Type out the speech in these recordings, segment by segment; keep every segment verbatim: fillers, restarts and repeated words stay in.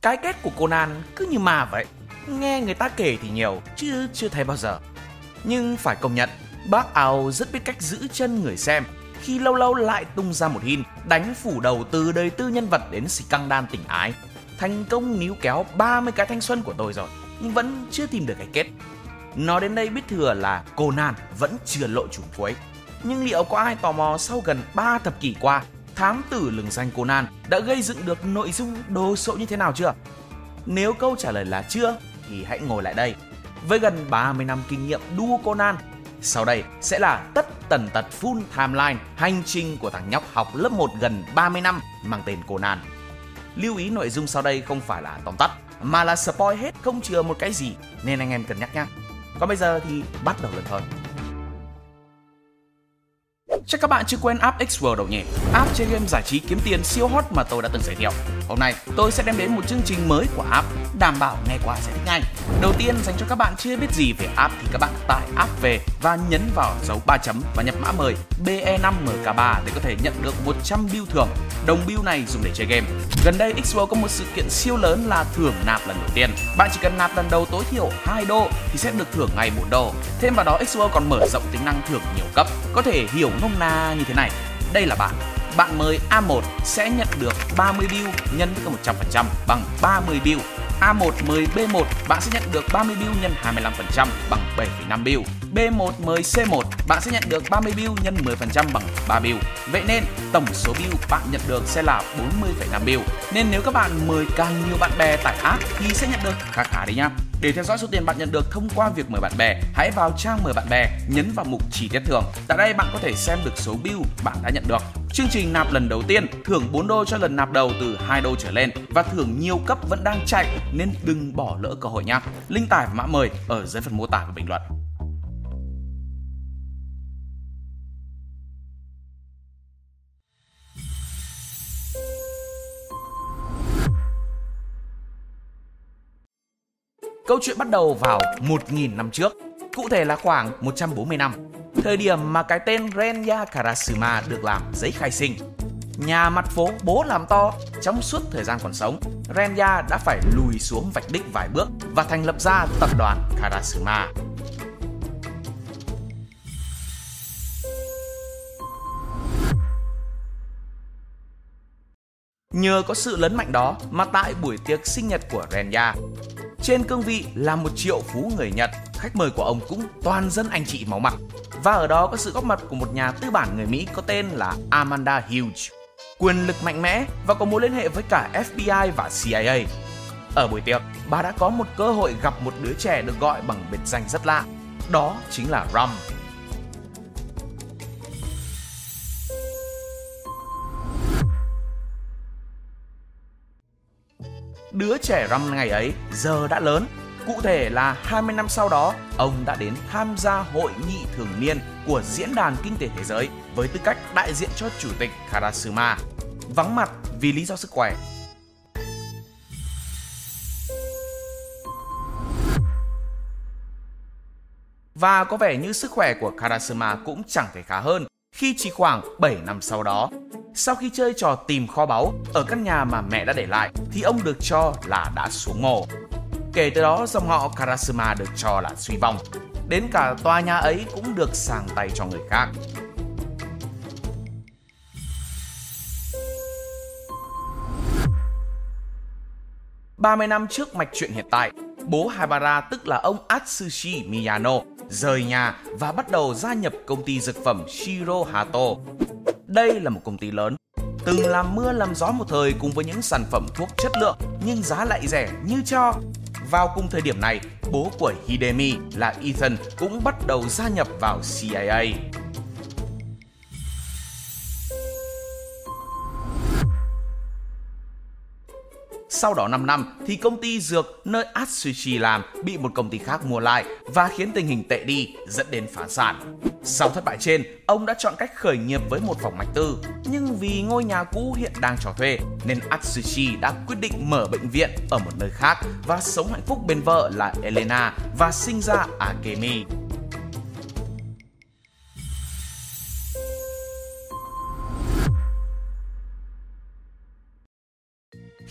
Cái kết của Conan cứ như ma vậy. Nghe người ta kể thì nhiều, chứ chưa thấy bao giờ. Nhưng phải công nhận, bác Ao rất biết cách giữ chân người xem khi lâu lâu lại tung ra một hin đánh phủ đầu từ đời tư nhân vật đến scandal tình ái. Thành công níu kéo ba mươi cái thanh xuân của tôi rồi, nhưng vẫn chưa tìm được cái kết. Nói đến đây biết thừa là Conan vẫn chưa lộ trùm cuối. Nhưng liệu có ai tò mò sau gần ba thập kỷ qua, thám tử lừng danh Conan đã gây dựng được nội dung đồ sộ như thế nào chưa? Nếu câu trả lời là chưa, thì hãy ngồi lại đây. Với gần ba mươi năm kinh nghiệm đua Conan, sau đây sẽ là tất tần tật full timeline hành trình của thằng nhóc học lớp một gần ba mươi năm mang tên Conan. Lưu ý nội dung sau đây không phải là tóm tắt, mà là spoil hết không chừa một cái gì, nên anh em cân nhắc nhé. Còn bây giờ thì bắt đầu lần thôi. Chắc các bạn chưa quen app Xworld đâu nhỉ? App chơi game giải trí kiếm tiền siêu hot mà tôi đã từng giới thiệu. Hôm nay tôi sẽ đem đến một chương trình mới của app, đảm bảo nghe qua sẽ thích ngay. Đầu tiên, dành cho các bạn chưa biết gì về app thì các bạn tải app về và nhấn vào dấu ba chấm và nhập mã mời B E năm M K ba để có thể nhận được một trăm bill thưởng. Đồng bill này dùng để chơi game. Gần đây Xworld có một sự kiện siêu lớn là thưởng nạp lần đầu tiên. Bạn chỉ cần nạp lần đầu tối thiểu hai đô thì sẽ được thưởng ngay bốn đô. Thêm vào đó, Xworld còn mở rộng tính năng thưởng nhiều cấp. Có thể hiểu nôm na như thế này. Đây là bạn. Bạn mời A một sẽ nhận được ba mươi bill nhân với một trăm phần trăm bằng ba mươi bill. A một mời B một, bạn sẽ nhận được ba mươi bill nhân hai mươi lăm phần trăm bằng bảy phẩy năm bill. B một mời C một, bạn sẽ nhận được ba mươi bill nhân mười phần trăm bằng ba bill. Vậy nên tổng số bill bạn nhận được sẽ là bốn mươi phẩy năm bill. Nên nếu các bạn mời càng nhiều bạn bè tải app thì sẽ nhận được khá khá đấy nhá. Để theo dõi số tiền bạn nhận được thông qua việc mời bạn bè, hãy vào trang mời bạn bè, nhấn vào mục chi tiết thưởng. Tại đây bạn có thể xem được số bill bạn đã nhận được. Chương trình nạp lần đầu tiên thưởng bốn đô cho lần nạp đầu từ hai đô trở lên và thưởng nhiều cấp vẫn đang chạy nên đừng bỏ lỡ cơ hội nhé. Link tải và mã mời ở dưới phần mô tả và bình luận. Câu chuyện bắt đầu vào một nghìn năm trước, cụ thể là khoảng một trăm bốn mươi năm, thời điểm mà cái tên Renya Karasuma được làm giấy khai sinh. Nhà mặt phố bố làm to, trong suốt thời gian còn sống, Renya đã phải lùi xuống vạch đích vài bước và thành lập ra tập đoàn Karasuma. Nhờ có sự lớn mạnh đó mà tại buổi tiệc sinh nhật của Renya, trên cương vị là một triệu phú người Nhật, khách mời của ông cũng toàn dân anh chị máu mặt. Và ở đó có sự góp mặt của một nhà tư bản người Mỹ có tên là Amanda Hughes, quyền lực mạnh mẽ và có mối liên hệ với cả F B I và C I A. Ở buổi tiệc, bà đã có một cơ hội gặp một đứa trẻ được gọi bằng biệt danh rất lạ, đó chính là Rum. Đứa trẻ Rum ngày ấy giờ đã lớn, cụ thể là hai mươi năm sau đó, ông đã đến tham gia hội nghị thường niên của Diễn đàn Kinh tế Thế giới với tư cách đại diện cho chủ tịch Karasuma, vắng mặt vì lý do sức khỏe. Và có vẻ như sức khỏe của Karasuma cũng chẳng thể khá hơn khi chỉ khoảng bảy năm sau đó, sau khi chơi trò tìm kho báu ở căn nhà mà mẹ đã để lại, thì ông được cho là đã xuống mồ. Kể từ đó, dòng họ Karasuma được cho là suy vong. Đến cả tòa nhà ấy cũng được sang tay cho người khác. ba mươi năm trước mạch truyện hiện tại, bố Habara tức là ông Atsushi Miyano rời nhà và bắt đầu gia nhập công ty dược phẩm Shiro Hato. Đây là một công ty lớn, từng làm mưa làm gió một thời cùng với những sản phẩm thuốc chất lượng nhưng giá lại rẻ như cho. Vào cùng thời điểm này, bố của Hidemi là Ethan cũng bắt đầu gia nhập vào C I A. Sau đó năm năm thì công ty dược nơi Atsushi làm bị một công ty khác mua lại và khiến tình hình tệ đi, dẫn đến phá sản. Sau thất bại trên, ông đã chọn cách khởi nghiệp với một phòng mạch tư, nhưng vì ngôi nhà cũ hiện đang cho thuê nên Atsushi đã quyết định mở bệnh viện ở một nơi khác và sống hạnh phúc bên vợ là Elena và sinh ra Akemi.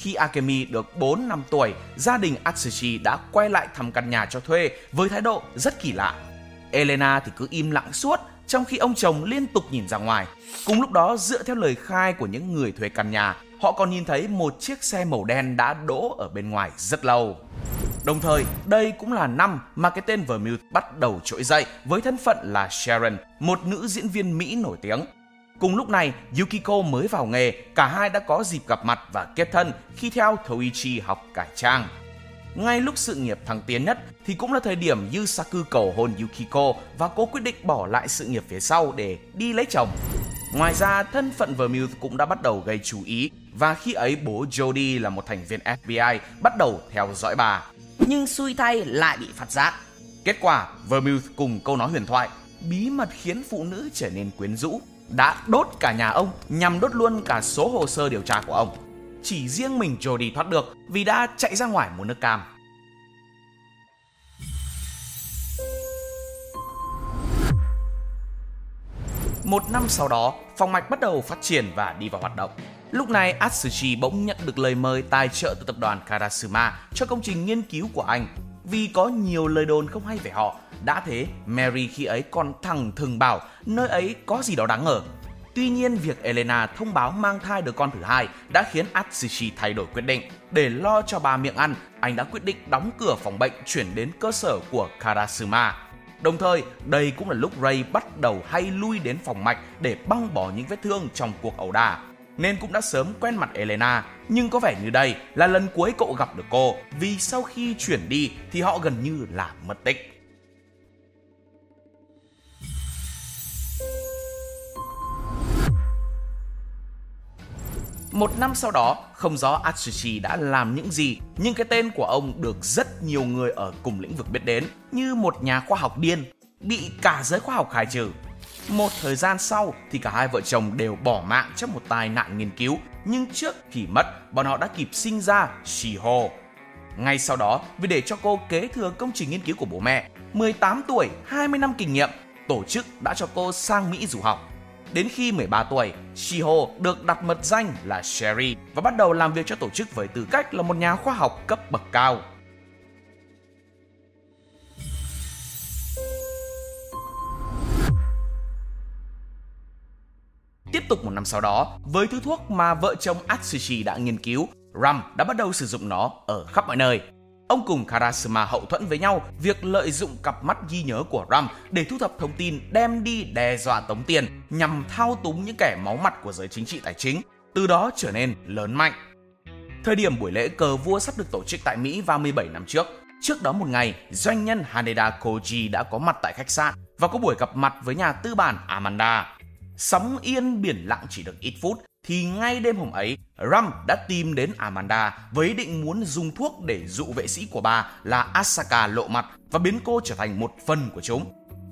Khi Akemi được bốn năm tuổi, gia đình Atsushi đã quay lại thăm căn nhà cho thuê với thái độ rất kỳ lạ. Elena thì cứ im lặng suốt, trong khi ông chồng liên tục nhìn ra ngoài. Cùng lúc đó, dựa theo lời khai của những người thuê căn nhà, họ còn nhìn thấy một chiếc xe màu đen đã đỗ ở bên ngoài rất lâu. Đồng thời, đây cũng là năm mà cái tên Vermouth bắt đầu trỗi dậy với thân phận là Sharon, một nữ diễn viên Mỹ nổi tiếng. Cùng lúc này, Yukiko mới vào nghề, cả hai đã có dịp gặp mặt và kết thân khi theo Toichi học cải trang. Ngay lúc sự nghiệp thăng tiến nhất thì cũng là thời điểm Yusaku cầu hôn Yukiko và cô quyết định bỏ lại sự nghiệp phía sau để đi lấy chồng. Ngoài ra, thân phận Vermouth cũng đã bắt đầu gây chú ý và khi ấy bố Jody là một thành viên ép bê i bắt đầu theo dõi bà. Nhưng xui thay lại bị phát giác. Kết quả, Vermouth cùng câu nói huyền thoại bí mật khiến phụ nữ trở nên quyến rũ đã đốt cả nhà ông nhằm đốt luôn cả số hồ sơ điều tra của ông. Chỉ riêng mình Jody thoát được vì đã chạy ra ngoài mua nước cam. Một năm sau đó, phòng mạch bắt đầu phát triển và đi vào hoạt động. Lúc này, Atsushi bỗng nhận được lời mời tài trợ từ tập đoàn Karasuma cho công trình nghiên cứu của anh. Vì có nhiều lời đồn không hay về họ, đã thế Mary khi ấy còn thẳng thừng bảo nơi ấy có gì đó đáng ngờ. Tuy nhiên, việc Elena thông báo mang thai đứa con thứ hai đã khiến Atsushi thay đổi quyết định. Để lo cho bà miệng ăn, anh đã quyết định đóng cửa phòng bệnh chuyển đến cơ sở của Karasuma. Đồng thời, đây cũng là lúc Ray bắt đầu hay lui đến phòng mạch để băng bó những vết thương trong cuộc ẩu đả. Nên cũng đã sớm quen mặt Elena, nhưng có vẻ như đây là lần cuối cậu gặp được cô, vì sau khi chuyển đi thì họ gần như là mất tích. Một năm sau đó, không rõ Atsushi đã làm những gì, nhưng cái tên của ông được rất nhiều người ở cùng lĩnh vực biết đến như một nhà khoa học điên, bị cả giới khoa học khai trừ. Một thời gian sau thì cả hai vợ chồng đều bỏ mạng trong một tai nạn nghiên cứu, nhưng trước khi mất, bọn họ đã kịp sinh ra Shiho. Ngay sau đó, vì để cho cô kế thừa công trình nghiên cứu của bố mẹ, mười tám tuổi, hai mươi năm kinh nghiệm, tổ chức đã cho cô sang Mỹ du học. Đến khi mười ba tuổi, Shiho được đặt mật danh là Sherry và bắt đầu làm việc cho tổ chức với tư cách là một nhà khoa học cấp bậc cao. Tiếp tục một năm sau đó, với thứ thuốc mà vợ chồng Atsushi đã nghiên cứu, Ram đã bắt đầu sử dụng nó ở khắp mọi nơi. Ông cùng Karasuma hậu thuẫn với nhau việc lợi dụng cặp mắt ghi nhớ của Ram để thu thập thông tin đem đi đe dọa tống tiền nhằm thao túng những kẻ máu mặt của giới chính trị tài chính, từ đó trở nên lớn mạnh. Thời điểm buổi lễ cờ vua sắp được tổ chức tại Mỹ vào mười bảy năm trước. Trước đó một ngày, doanh nhân Haneda Koji đã có mặt tại khách sạn và có buổi gặp mặt với nhà tư bản Amanda. Sóng yên biển lặng chỉ được ít phút thì ngay đêm hôm ấy, Ram đã tìm đến Amanda với ý định muốn dùng thuốc để dụ vệ sĩ của bà là Asaka lộ mặt và biến cô trở thành một phần của chúng.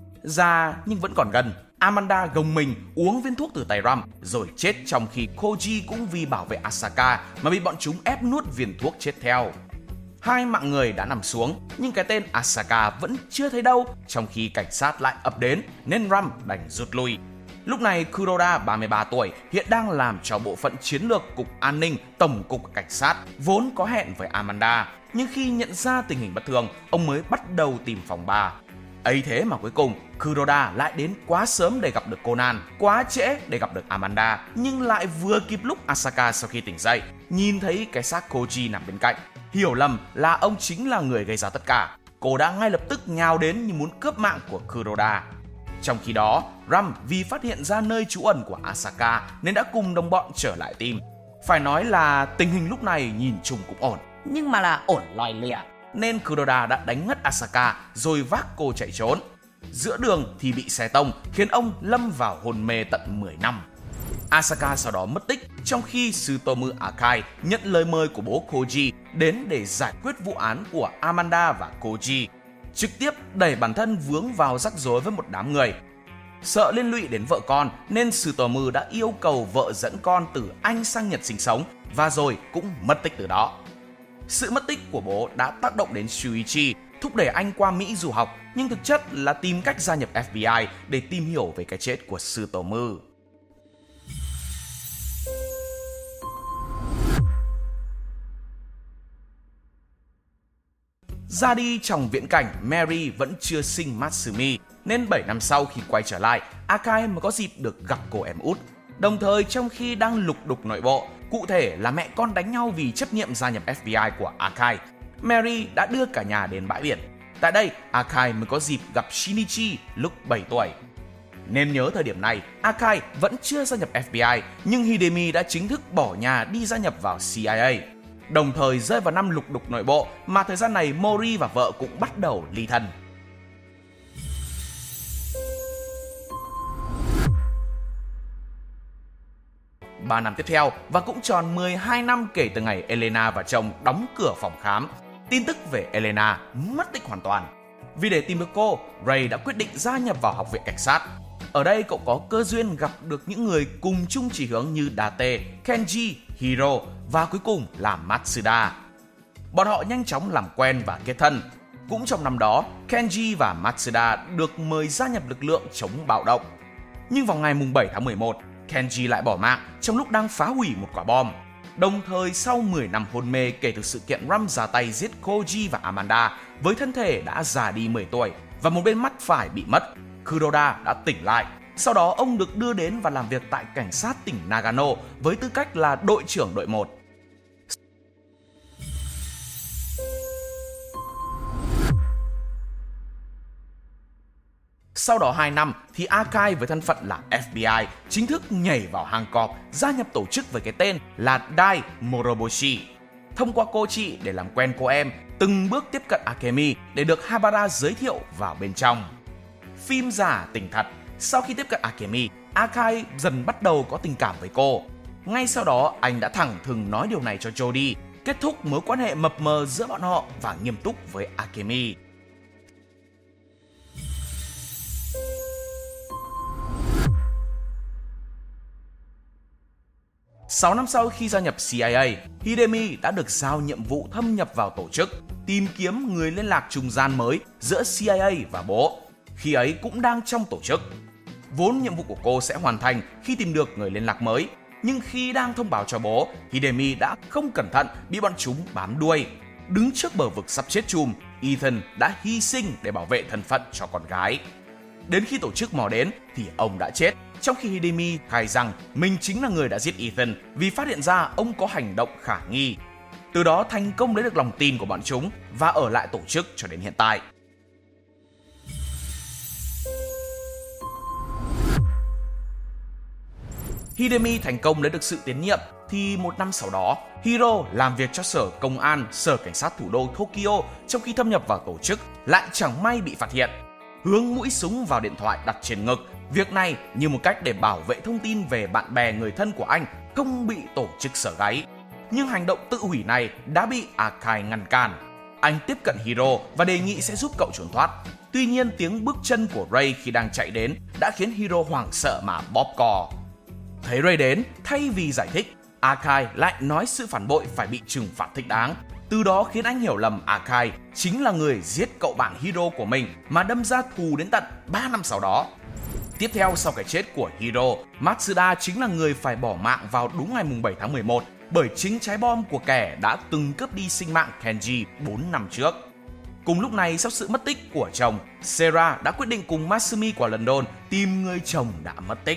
Già nhưng vẫn còn gần, Amanda gồng mình uống viên thuốc từ tay Ram rồi chết, trong khi Koji cũng vì bảo vệ Asaka mà bị bọn chúng ép nuốt viên thuốc chết theo. Hai mạng người đã nằm xuống, nhưng cái tên Asaka vẫn chưa thấy đâu, trong khi cảnh sát lại ập đến nên Ram đành rút lui. Lúc này Kuroda, ba mươi ba tuổi, hiện đang làm cho bộ phận chiến lược Cục An ninh, Tổng cục Cảnh sát, vốn có hẹn với Amanda. Nhưng khi nhận ra tình hình bất thường, ông mới bắt đầu tìm phòng bà. Ấy thế mà cuối cùng, Kuroda lại đến quá sớm để gặp được Conan, quá trễ để gặp được Amanda, nhưng lại vừa kịp lúc Asaka sau khi tỉnh dậy, nhìn thấy cái xác Koji nằm bên cạnh. Hiểu lầm là ông chính là người gây ra tất cả. Cô đã ngay lập tức nhào đến như muốn cướp mạng của Kuroda. Trong khi đó, Ram vì phát hiện ra nơi trú ẩn của Asaka nên đã cùng đồng bọn trở lại team. Phải nói là tình hình lúc này nhìn chung cũng ổn, nhưng mà là ổn lòi lịa, nên Kuroda đã đánh ngất Asaka rồi vác cô chạy trốn. Giữa đường thì bị xe tông khiến ông lâm vào hôn mê tận mười năm. Asaka sau đó mất tích, trong khi Tsutomu Akai nhận lời mời của bố Koji đến để giải quyết vụ án của Amanda và Koji, trực tiếp đẩy bản thân vướng vào rắc rối với một đám người. Sợ liên lụy đến vợ con nên Tsutomu đã yêu cầu vợ dẫn con từ Anh sang Nhật sinh sống và rồi cũng mất tích từ đó. Sự mất tích của bố đã tác động đến Shuichi, thúc đẩy anh qua Mỹ du học, nhưng thực chất là tìm cách gia nhập ép bê i để tìm hiểu về cái chết của Ra đi trong viễn cảnh Mary vẫn chưa sinh Matsumi, nên bảy năm sau khi quay trở lại, Akai mới có dịp được gặp cô em út. Đồng thời trong khi đang lục đục nội bộ, cụ thể là mẹ con đánh nhau vì chấp nhiệm gia nhập F B I của Akai, Mary đã đưa cả nhà đến bãi biển. Tại đây, Akai mới có dịp gặp Shinichi lúc bảy tuổi. Nên nhớ thời điểm này, Akai vẫn chưa gia nhập F B I, nhưng Hidemi đã chính thức bỏ nhà đi gia nhập vào C I A. Đồng thời rơi vào năm lục đục nội bộ, mà thời gian này Mori và vợ cũng bắt đầu ly thân. ba năm tiếp theo và cũng tròn mười hai năm kể từ ngày Elena và chồng đóng cửa phòng khám, tin tức về Elena mất tích hoàn toàn. Vì để tìm được cô, Ray đã quyết định gia nhập vào học viện cảnh sát. Ở đây cậu có cơ duyên gặp được những người cùng chung chỉ hướng như Date, Kenji, Hiro và cuối cùng là Matsuda. Bọn họ nhanh chóng làm quen và kết thân. Cũng trong năm đó, Kenji và Matsuda được mời gia nhập lực lượng chống bạo động. Nhưng vào ngày bảy tháng mười một, Kenji lại bỏ mạng trong lúc đang phá hủy một quả bom. Đồng thời sau mười năm hôn mê kể từ sự kiện Ram ra tay giết Koji và Amanda, với thân thể đã già đi mười tuổi và một bên mắt phải bị mất, Kuroda đã tỉnh lại. Sau đó ông được đưa đến và làm việc tại cảnh sát tỉnh Nagano với tư cách là đội trưởng đội một. Sau đó hai năm thì Akai với thân phận là F B I chính thức nhảy vào hàng cọp, gia nhập tổ chức với cái tên là Dai Moroboshi. Thông qua cô chị để làm quen cô em, từng bước tiếp cận Akemi để được Habara giới thiệu vào bên trong. Phim giả tình thật, sau khi tiếp cận Akemi, Akai dần bắt đầu có tình cảm với cô. Ngay sau đó anh đã thẳng thừng nói điều này cho Jody, kết thúc mối quan hệ mập mờ giữa bọn họ và nghiêm túc với Akemi. sáu năm sau khi gia nhập C I A, Hidemi đã được giao nhiệm vụ thâm nhập vào tổ chức, tìm kiếm người liên lạc trung gian mới giữa C I A và bố, khi ấy cũng đang trong tổ chức. Vốn nhiệm vụ của cô sẽ hoàn thành khi tìm được người liên lạc mới, nhưng khi đang thông báo cho bố, Hidemi đã không cẩn thận bị bọn chúng bám đuôi. Đứng trước bờ vực sắp chết chùm, Ethan đã hy sinh để bảo vệ thân phận cho con gái. Đến khi tổ chức mò đến thì ông đã chết, trong khi Hidemi khai rằng mình chính là người đã giết Ethan vì phát hiện ra ông có hành động khả nghi. Từ đó thành công lấy được lòng tin của bọn chúng và ở lại tổ chức cho đến hiện tại. Hidemi thành công lấy được sự tín nhiệm thì một năm sau đó, Hiro làm việc cho sở công an, sở cảnh sát thủ đô Tokyo trong khi thâm nhập vào tổ chức lại chẳng may bị phát hiện. Hướng mũi súng vào điện thoại đặt trên ngực, việc này như một cách để bảo vệ thông tin về bạn bè người thân của anh không bị tổ chức sở gáy. Nhưng hành động tự hủy này đã bị Akai ngăn cản. Anh tiếp cận Hiro và đề nghị sẽ giúp cậu trốn thoát. Tuy nhiên tiếng bước chân của Ray khi đang chạy đến đã khiến Hiro hoảng sợ mà bóp cò. Thấy Ray đến, thay vì giải thích, Akai lại nói sự phản bội phải bị trừng phạt thích đáng. Từ đó khiến anh hiểu lầm Akai chính là người giết cậu bạn Hiro của mình mà đâm ra thù đến tận ba năm sau đó. Tiếp theo sau cái chết của Hiro, Matsuda chính là người phải bỏ mạng vào đúng ngày bảy tháng mười một bởi chính trái bom của kẻ đã từng cướp đi sinh mạng Kenji bốn năm trước. Cùng lúc này sau sự mất tích của chồng, Sera đã quyết định cùng Masumi qua London tìm người chồng đã mất tích.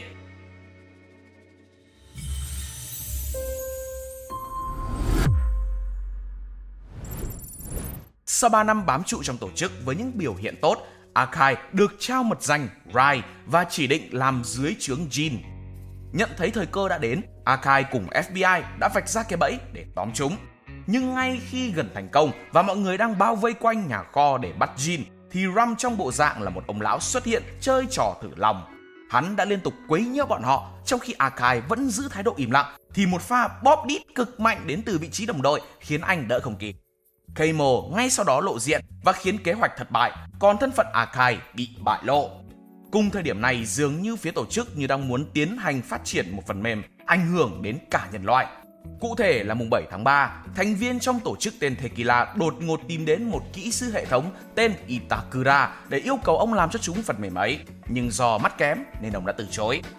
Sau ba năm bám trụ trong tổ chức với những biểu hiện tốt, Akai được trao mật danh Rai và chỉ định làm dưới trướng Jin. Nhận thấy thời cơ đã đến, Akai cùng F B I đã vạch ra cái bẫy để tóm chúng. Nhưng ngay khi gần thành công và mọi người đang bao vây quanh nhà kho để bắt Jin, thì Ram trong bộ dạng là một ông lão xuất hiện chơi trò thử lòng. Hắn đã liên tục quấy nhiễu bọn họ, trong khi Akai vẫn giữ thái độ im lặng, thì một pha bóp đít cực mạnh đến từ vị trí đồng đội khiến anh đỡ không kịp. Keimo ngay sau đó lộ diện và khiến kế hoạch thất bại, còn thân phận Akai bị bại lộ. Cùng thời điểm này dường như phía tổ chức như đang muốn tiến hành phát triển một phần mềm ảnh hưởng đến cả nhân loại. Cụ thể là mùng bảy tháng ba, thành viên trong tổ chức tên Tequila đột ngột tìm đến một kỹ sư hệ thống tên Itakura để yêu cầu ông làm cho chúng phần mềm ấy, nhưng do mắt kém nên ông đã từ chối.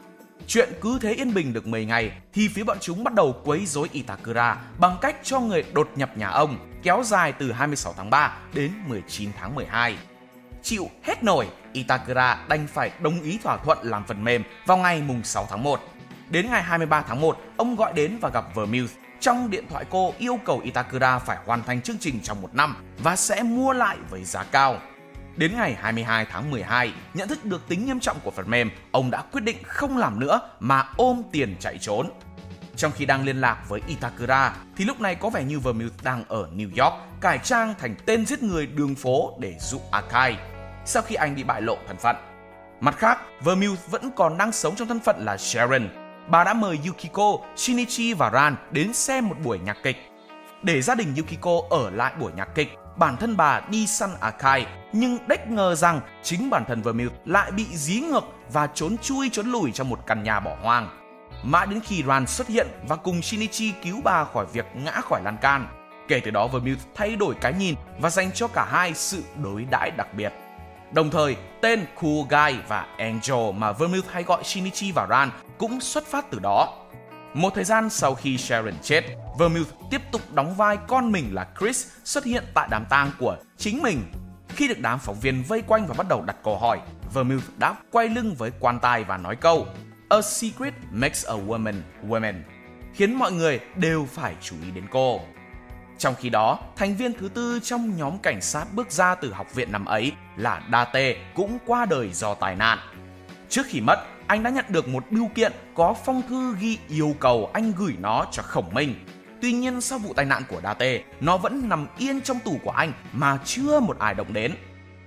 Chuyện cứ thế yên bình được mười ngày thì phía bọn chúng bắt đầu quấy rối Itakura bằng cách cho người đột nhập nhà ông, kéo dài từ hai mươi sáu tháng ba đến mười chín tháng mười hai. Chịu hết nổi, Itakura đành phải đồng ý thỏa thuận làm phần mềm vào ngày sáu tháng một. Đến ngày hai mươi ba tháng một, ông gọi đến và gặp Vermouth. Trong điện thoại cô yêu cầu Itakura phải hoàn thành chương trình trong một năm và sẽ mua lại với giá cao. Đến ngày hai mươi hai tháng mười hai, nhận thức được tính nghiêm trọng của phần mềm, ông đã quyết định không làm nữa mà ôm tiền chạy trốn. Trong khi đang liên lạc với Itakura, thì lúc này có vẻ như Vermouth đang ở New York, cải trang thành tên giết người đường phố để dụ Akai, sau khi anh bị bại lộ thân phận. Mặt khác, Vermouth vẫn còn đang sống trong thân phận là Sharon. Bà đã mời Yukiko, Shinichi và Ran đến xem một buổi nhạc kịch. Để gia đình Yukiko ở lại buổi nhạc kịch, bản thân bà đi săn Akai, nhưng đếch ngờ rằng chính bản thân Vermouth lại bị dí ngược và trốn chui trốn lùi trong một căn nhà bỏ hoang. Mãi đến khi Ran xuất hiện và cùng Shinichi cứu bà khỏi việc ngã khỏi lan can. Kể từ đó Vermouth thay đổi cái nhìn và dành cho cả hai sự đối đãi đặc biệt. Đồng thời, tên Cool Guy và Angel mà Vermouth hay gọi Shinichi và Ran cũng xuất phát từ đó. Một thời gian sau khi Sharon chết, Vermouth tiếp tục đóng vai con mình là Chris xuất hiện tại đám tang của chính mình. Khi được đám phóng viên vây quanh và bắt đầu đặt câu hỏi, Vermouth đã quay lưng với quan tài và nói câu "A secret makes a woman woman", khiến mọi người đều phải chú ý đến cô. Trong khi đó, thành viên thứ tư trong nhóm cảnh sát bước ra từ học viện năm ấy là Date cũng qua đời do tai nạn. Trước khi mất, anh đã nhận được một bưu kiện có phong thư ghi yêu cầu anh gửi nó cho Khổng Minh. Tuy nhiên sau vụ tai nạn của Date, nó vẫn nằm yên trong tủ của anh mà chưa một ai động đến.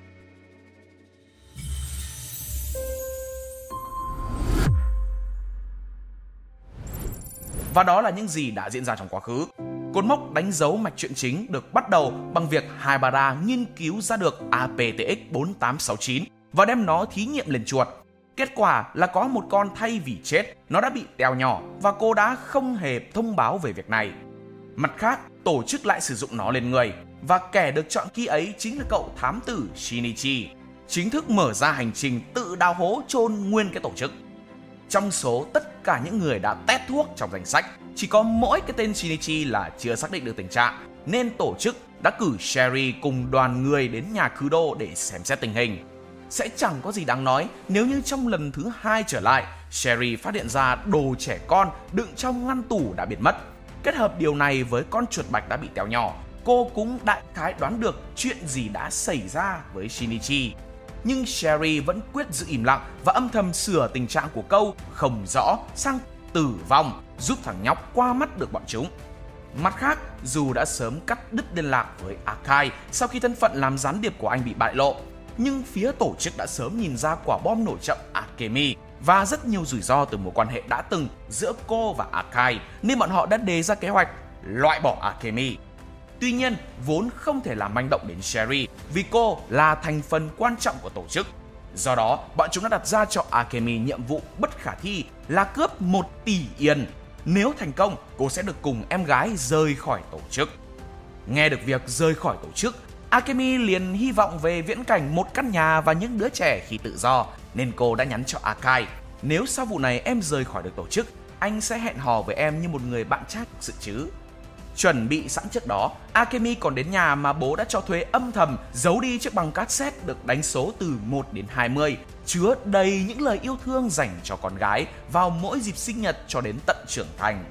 Và đó là những gì đã diễn ra trong quá khứ. Cột mốc đánh dấu mạch truyện chính được bắt đầu bằng việc Haibara nghiên cứu ra được a pê tê ích bốn tám sáu chín và đem nó thí nghiệm lên chuột. Kết quả là có một con thay vì chết, nó đã bị teo nhỏ và cô đã không hề thông báo về việc này. Mặt khác, tổ chức lại sử dụng nó lên người và kẻ được chọn key ấy chính là cậu thám tử Shinichi, chính thức mở ra hành trình tự đào hố chôn nguyên cái tổ chức. Trong số tất cả những người đã test thuốc trong danh sách, chỉ có mỗi cái tên Shinichi là chưa xác định được tình trạng, nên tổ chức đã cử Sherry cùng đoàn người đến nhà Kudo để xem xét tình hình. Sẽ chẳng có gì đáng nói nếu như trong lần thứ hai trở lại, Sherry phát hiện ra đồ trẻ con đựng trong ngăn tủ đã biến mất. Kết hợp điều này với con chuột bạch đã bị teo nhỏ, cô cũng đại khái đoán được chuyện gì đã xảy ra với Shinichi. Nhưng Sherry vẫn quyết giữ im lặng và âm thầm sửa tình trạng của câu không rõ sang tử vong, giúp thằng nhóc qua mắt được bọn chúng. Mặt khác, dù đã sớm cắt đứt liên lạc với Akai sau khi thân phận làm gián điệp của anh bị bại lộ, nhưng phía tổ chức đã sớm nhìn ra quả bom nổ chậm Akemi và rất nhiều rủi ro từ mối quan hệ đã từng giữa cô và Akai, nên bọn họ đã đề ra kế hoạch loại bỏ Akemi. Tuy nhiên, vốn không thể làm manh động đến Sherry vì cô là thành phần quan trọng của tổ chức. Do đó, bọn chúng đã đặt ra cho Akemi nhiệm vụ bất khả thi là cướp một tỷ yên. Nếu thành công, cô sẽ được cùng em gái rời khỏi tổ chức. Nghe được việc rời khỏi tổ chức, Akemi liền hy vọng về viễn cảnh một căn nhà và những đứa trẻ khi tự do, nên cô đã nhắn cho Akai: nếu sau vụ này em rời khỏi được tổ chức, anh sẽ hẹn hò với em như một người bạn trai thực sự chứ. Chuẩn bị sẵn trước đó, Akemi còn đến nhà mà bố đã cho thuê âm thầm giấu đi chiếc băng cassette được đánh số từ một đến hai mươi, chứa đầy những lời yêu thương dành cho con gái vào mỗi dịp sinh nhật cho đến tận trưởng thành.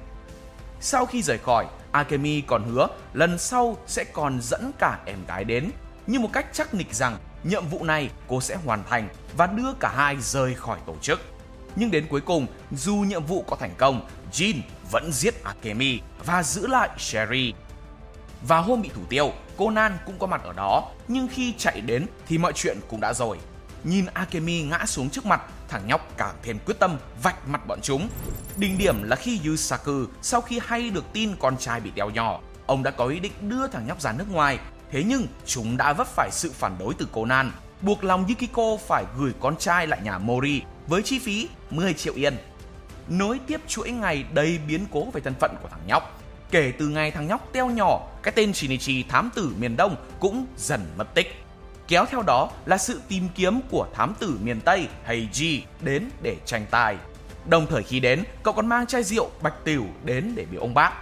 Sau khi rời khỏi, Akemi còn hứa lần sau sẽ còn dẫn cả em gái đến, như một cách chắc nịch rằng nhiệm vụ này cô sẽ hoàn thành và đưa cả hai rời khỏi tổ chức. Nhưng đến cuối cùng, dù nhiệm vụ có thành công, Jin vẫn giết Akemi và giữ lại Sherry. Và hôm bị thủ tiêu, Conan cũng có mặt ở đó, nhưng khi chạy đến thì mọi chuyện cũng đã rồi. Nhìn Akemi ngã xuống trước mặt, thằng nhóc càng thêm quyết tâm vạch mặt bọn chúng. Đỉnh điểm là khi Yusaku sau khi hay được tin con trai bị teo nhỏ, ông đã có ý định đưa thằng nhóc ra nước ngoài. Thế nhưng chúng đã vấp phải sự phản đối từ Conan, buộc lòng Yukiko phải gửi con trai lại nhà Mori với chi phí mười triệu yên. Nối tiếp chuỗi ngày đầy biến cố về thân phận của thằng nhóc. Kể từ ngày thằng nhóc teo nhỏ, cái tên Shinichi thám tử miền Đông cũng dần mất tích. Kéo theo đó là sự tìm kiếm của thám tử miền Tây Heiji đến để tranh tài. Đồng thời khi đến, cậu còn mang chai rượu bạch tửu đến để biếu ông bác.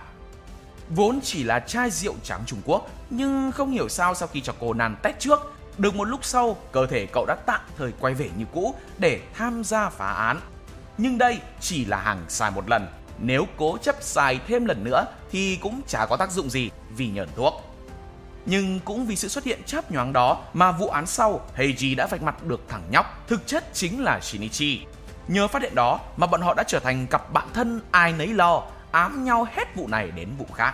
Vốn chỉ là chai rượu trắng Trung Quốc, nhưng không hiểu sao sau khi cho Conan test trước, được một lúc sau, cơ thể cậu đã tạm thời quay về như cũ để tham gia phá án. Nhưng đây chỉ là hàng xài một lần, nếu cố chấp xài thêm lần nữa thì cũng chả có tác dụng gì vì nhờn thuốc. Nhưng cũng vì sự xuất hiện chớp nhoáng đó mà vụ án sau, Heiji đã vạch mặt được thằng nhóc thực chất chính là Shinichi. Nhờ phát hiện đó mà bọn họ đã trở thành cặp bạn thân ai nấy lo, ám nhau hết vụ này đến vụ khác.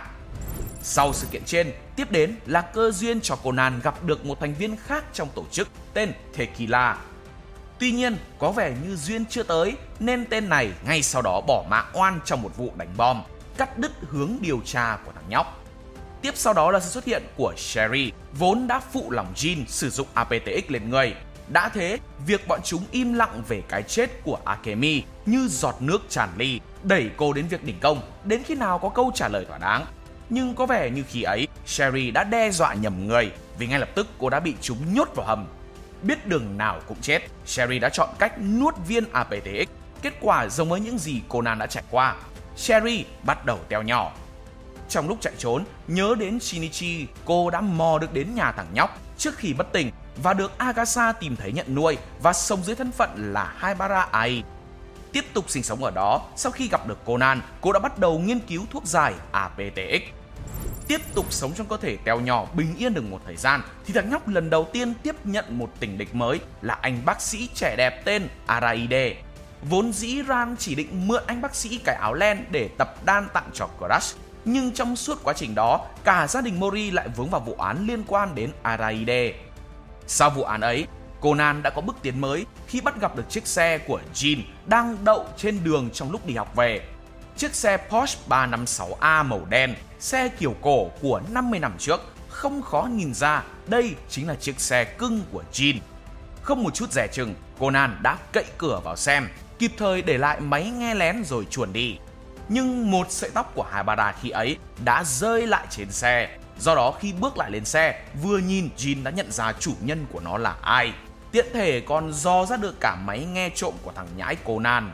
Sau sự kiện trên, tiếp đến là cơ duyên cho Conan gặp được một thành viên khác trong tổ chức tên Tequila. Tuy nhiên, có vẻ như duyên chưa tới nên tên này ngay sau đó bỏ mạng oan trong một vụ đánh bom, cắt đứt hướng điều tra của thằng nhóc. Tiếp sau đó là sự xuất hiện của Sherry, vốn đã phụ lòng Jin sử dụng a pê tê ích lên người. Đã thế, việc bọn chúng im lặng về cái chết của Akemi như giọt nước tràn ly, đẩy cô đến việc đỉnh công, đến khi nào có câu trả lời thỏa đáng. Nhưng có vẻ như khi ấy, Sherry đã đe dọa nhầm người, vì ngay lập tức cô đã bị chúng nhốt vào hầm. Biết đường nào cũng chết, Sherry đã chọn cách nuốt viên a pê tê ích. Kết quả giống với những gì Conan đã trải qua. Sherry bắt đầu teo nhỏ. Trong lúc chạy trốn, nhớ đến Shinichi, cô đã mò được đến nhà thằng nhóc trước khi bất tỉnh và được Agasa tìm thấy nhận nuôi và sống dưới thân phận là Haibara Ai. Tiếp tục sinh sống ở đó, sau khi gặp được Conan, cô đã bắt đầu nghiên cứu thuốc giải a pê tê ích. Tiếp tục sống trong cơ thể teo nhỏ bình yên được một thời gian, thì thằng nhóc lần đầu tiên tiếp nhận một tình địch mới là anh bác sĩ trẻ đẹp tên Araide. Vốn dĩ Ran chỉ định mượn anh bác sĩ cái áo len để tập đan tặng cho Crush, nhưng trong suốt quá trình đó, cả gia đình Mori lại vướng vào vụ án liên quan đến Araide. Sau vụ án ấy, Conan đã có bước tiến mới khi bắt gặp được chiếc xe của Jin đang đậu trên đường trong lúc đi học về. Chiếc xe Porsche ba năm sáu A màu đen, xe kiểu cổ của năm mươi năm trước, không khó nhìn ra đây chính là chiếc xe cưng của Jin. Không một chút dè chừng, Conan đã cậy cửa vào xem, kịp thời để lại máy nghe lén rồi chuồn đi. Nhưng một sợi tóc của Haibara khi ấy đã rơi lại trên xe. Do đó khi bước lại lên xe, vừa nhìn Jin đã nhận ra chủ nhân của nó là ai. Tiện thể còn dò ra được cả máy nghe trộm của thằng nhãi Conan.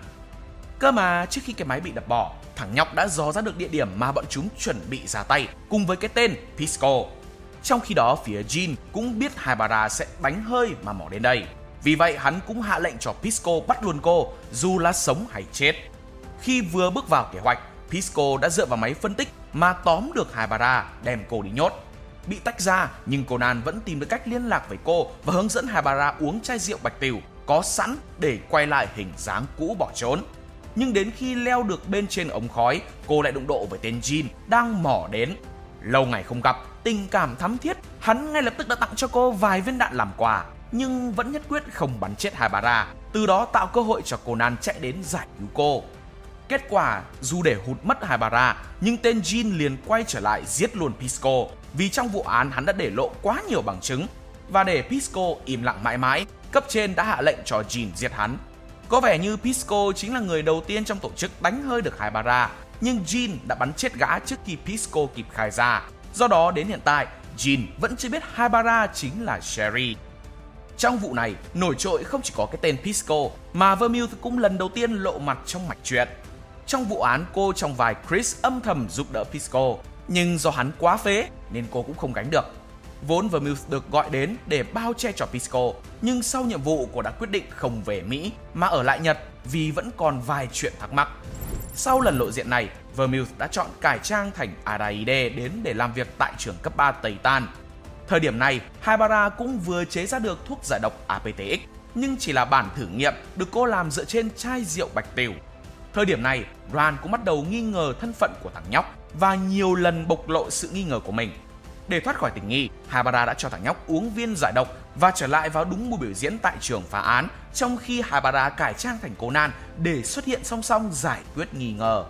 Cơ mà trước khi cái máy bị đập bỏ, thằng nhóc đã dò ra được địa điểm mà bọn chúng chuẩn bị ra tay cùng với cái tên Pisco. Trong khi đó phía Jin cũng biết Haibara sẽ đánh hơi mà mò đến đây. Vì vậy hắn cũng hạ lệnh cho Pisco bắt luôn cô, dù là sống hay chết. Khi vừa bước vào kế hoạch, Pisco đã dựa vào máy phân tích mà tóm được Haibara, đem cô đi nhốt. Bị tách ra nhưng Conan vẫn tìm được cách liên lạc với cô và hướng dẫn Haibara uống chai rượu bạch tửu có sẵn để quay lại hình dáng cũ bỏ trốn. Nhưng đến khi leo được bên trên ống khói, cô lại đụng độ với tên Jin đang mò đến. Lâu ngày không gặp, tình cảm thắm thiết, hắn ngay lập tức đã tặng cho cô vài viên đạn làm quà, nhưng vẫn nhất quyết không bắn chết Haibara, từ đó tạo cơ hội cho Conan chạy đến giải cứu cô. Kết quả, dù để hụt mất Haibara, nhưng tên Jin liền quay trở lại giết luôn Pisco, vì trong vụ án hắn đã để lộ quá nhiều bằng chứng. Và để Pisco im lặng mãi mãi, cấp trên đã hạ lệnh cho Jin giết hắn. Có vẻ như Pisco chính là người đầu tiên trong tổ chức đánh hơi được Haibara, nhưng Jin đã bắn chết gã trước khi Pisco kịp khai ra. Do đó đến hiện tại, Jin vẫn chưa biết Haibara chính là Sherry. Trong vụ này, nổi trội không chỉ có cái tên Pisco, mà Vermouth cũng lần đầu tiên lộ mặt trong mạch truyện. Trong vụ án, cô trong vai Chris âm thầm giúp đỡ Pisco, nhưng do hắn quá phế nên cô cũng không gánh được. Vốn Vermouth được gọi đến để bao che cho Pisco, nhưng sau nhiệm vụ cô đã quyết định không về Mỹ mà ở lại Nhật vì vẫn còn vài chuyện thắc mắc. Sau lần lộ diện này, Vermouth đã chọn cải trang thành Araide đến để làm việc tại trường cấp ba Tây Tan. Thời điểm này, Haibara cũng vừa chế ra được thuốc giải độc a pê tê ích, nhưng chỉ là bản thử nghiệm được cô làm dựa trên chai rượu bạch tửu. Thời điểm này, Ran cũng bắt đầu nghi ngờ thân phận của thằng nhóc và nhiều lần bộc lộ sự nghi ngờ của mình. Để thoát khỏi tình nghi, Haibara đã cho thằng nhóc uống viên giải độc và trở lại vào đúng buổi biểu diễn tại trường phá án, trong khi Haibara cải trang thành Conan để xuất hiện song song giải quyết nghi ngờ.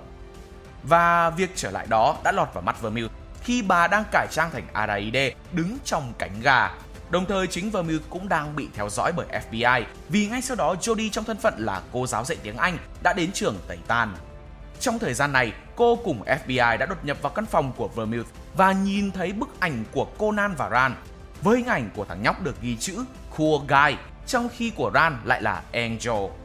Và việc trở lại đó đã lọt vào mắt Vermouth khi bà đang cải trang thành Araide đứng trong cánh gà. Đồng thời chính Vermouth cũng đang bị theo dõi bởi ép bê i vì ngay sau đó Jodie trong thân phận là cô giáo dạy tiếng Anh đã đến trường Tây Tan. Trong thời gian này, cô cùng ép bê i đã đột nhập vào căn phòng của Vermouth và nhìn thấy bức ảnh của Conan và Ran. Với hình ảnh của thằng nhóc được ghi chữ Cool Guy, trong khi của Ran lại là Angel.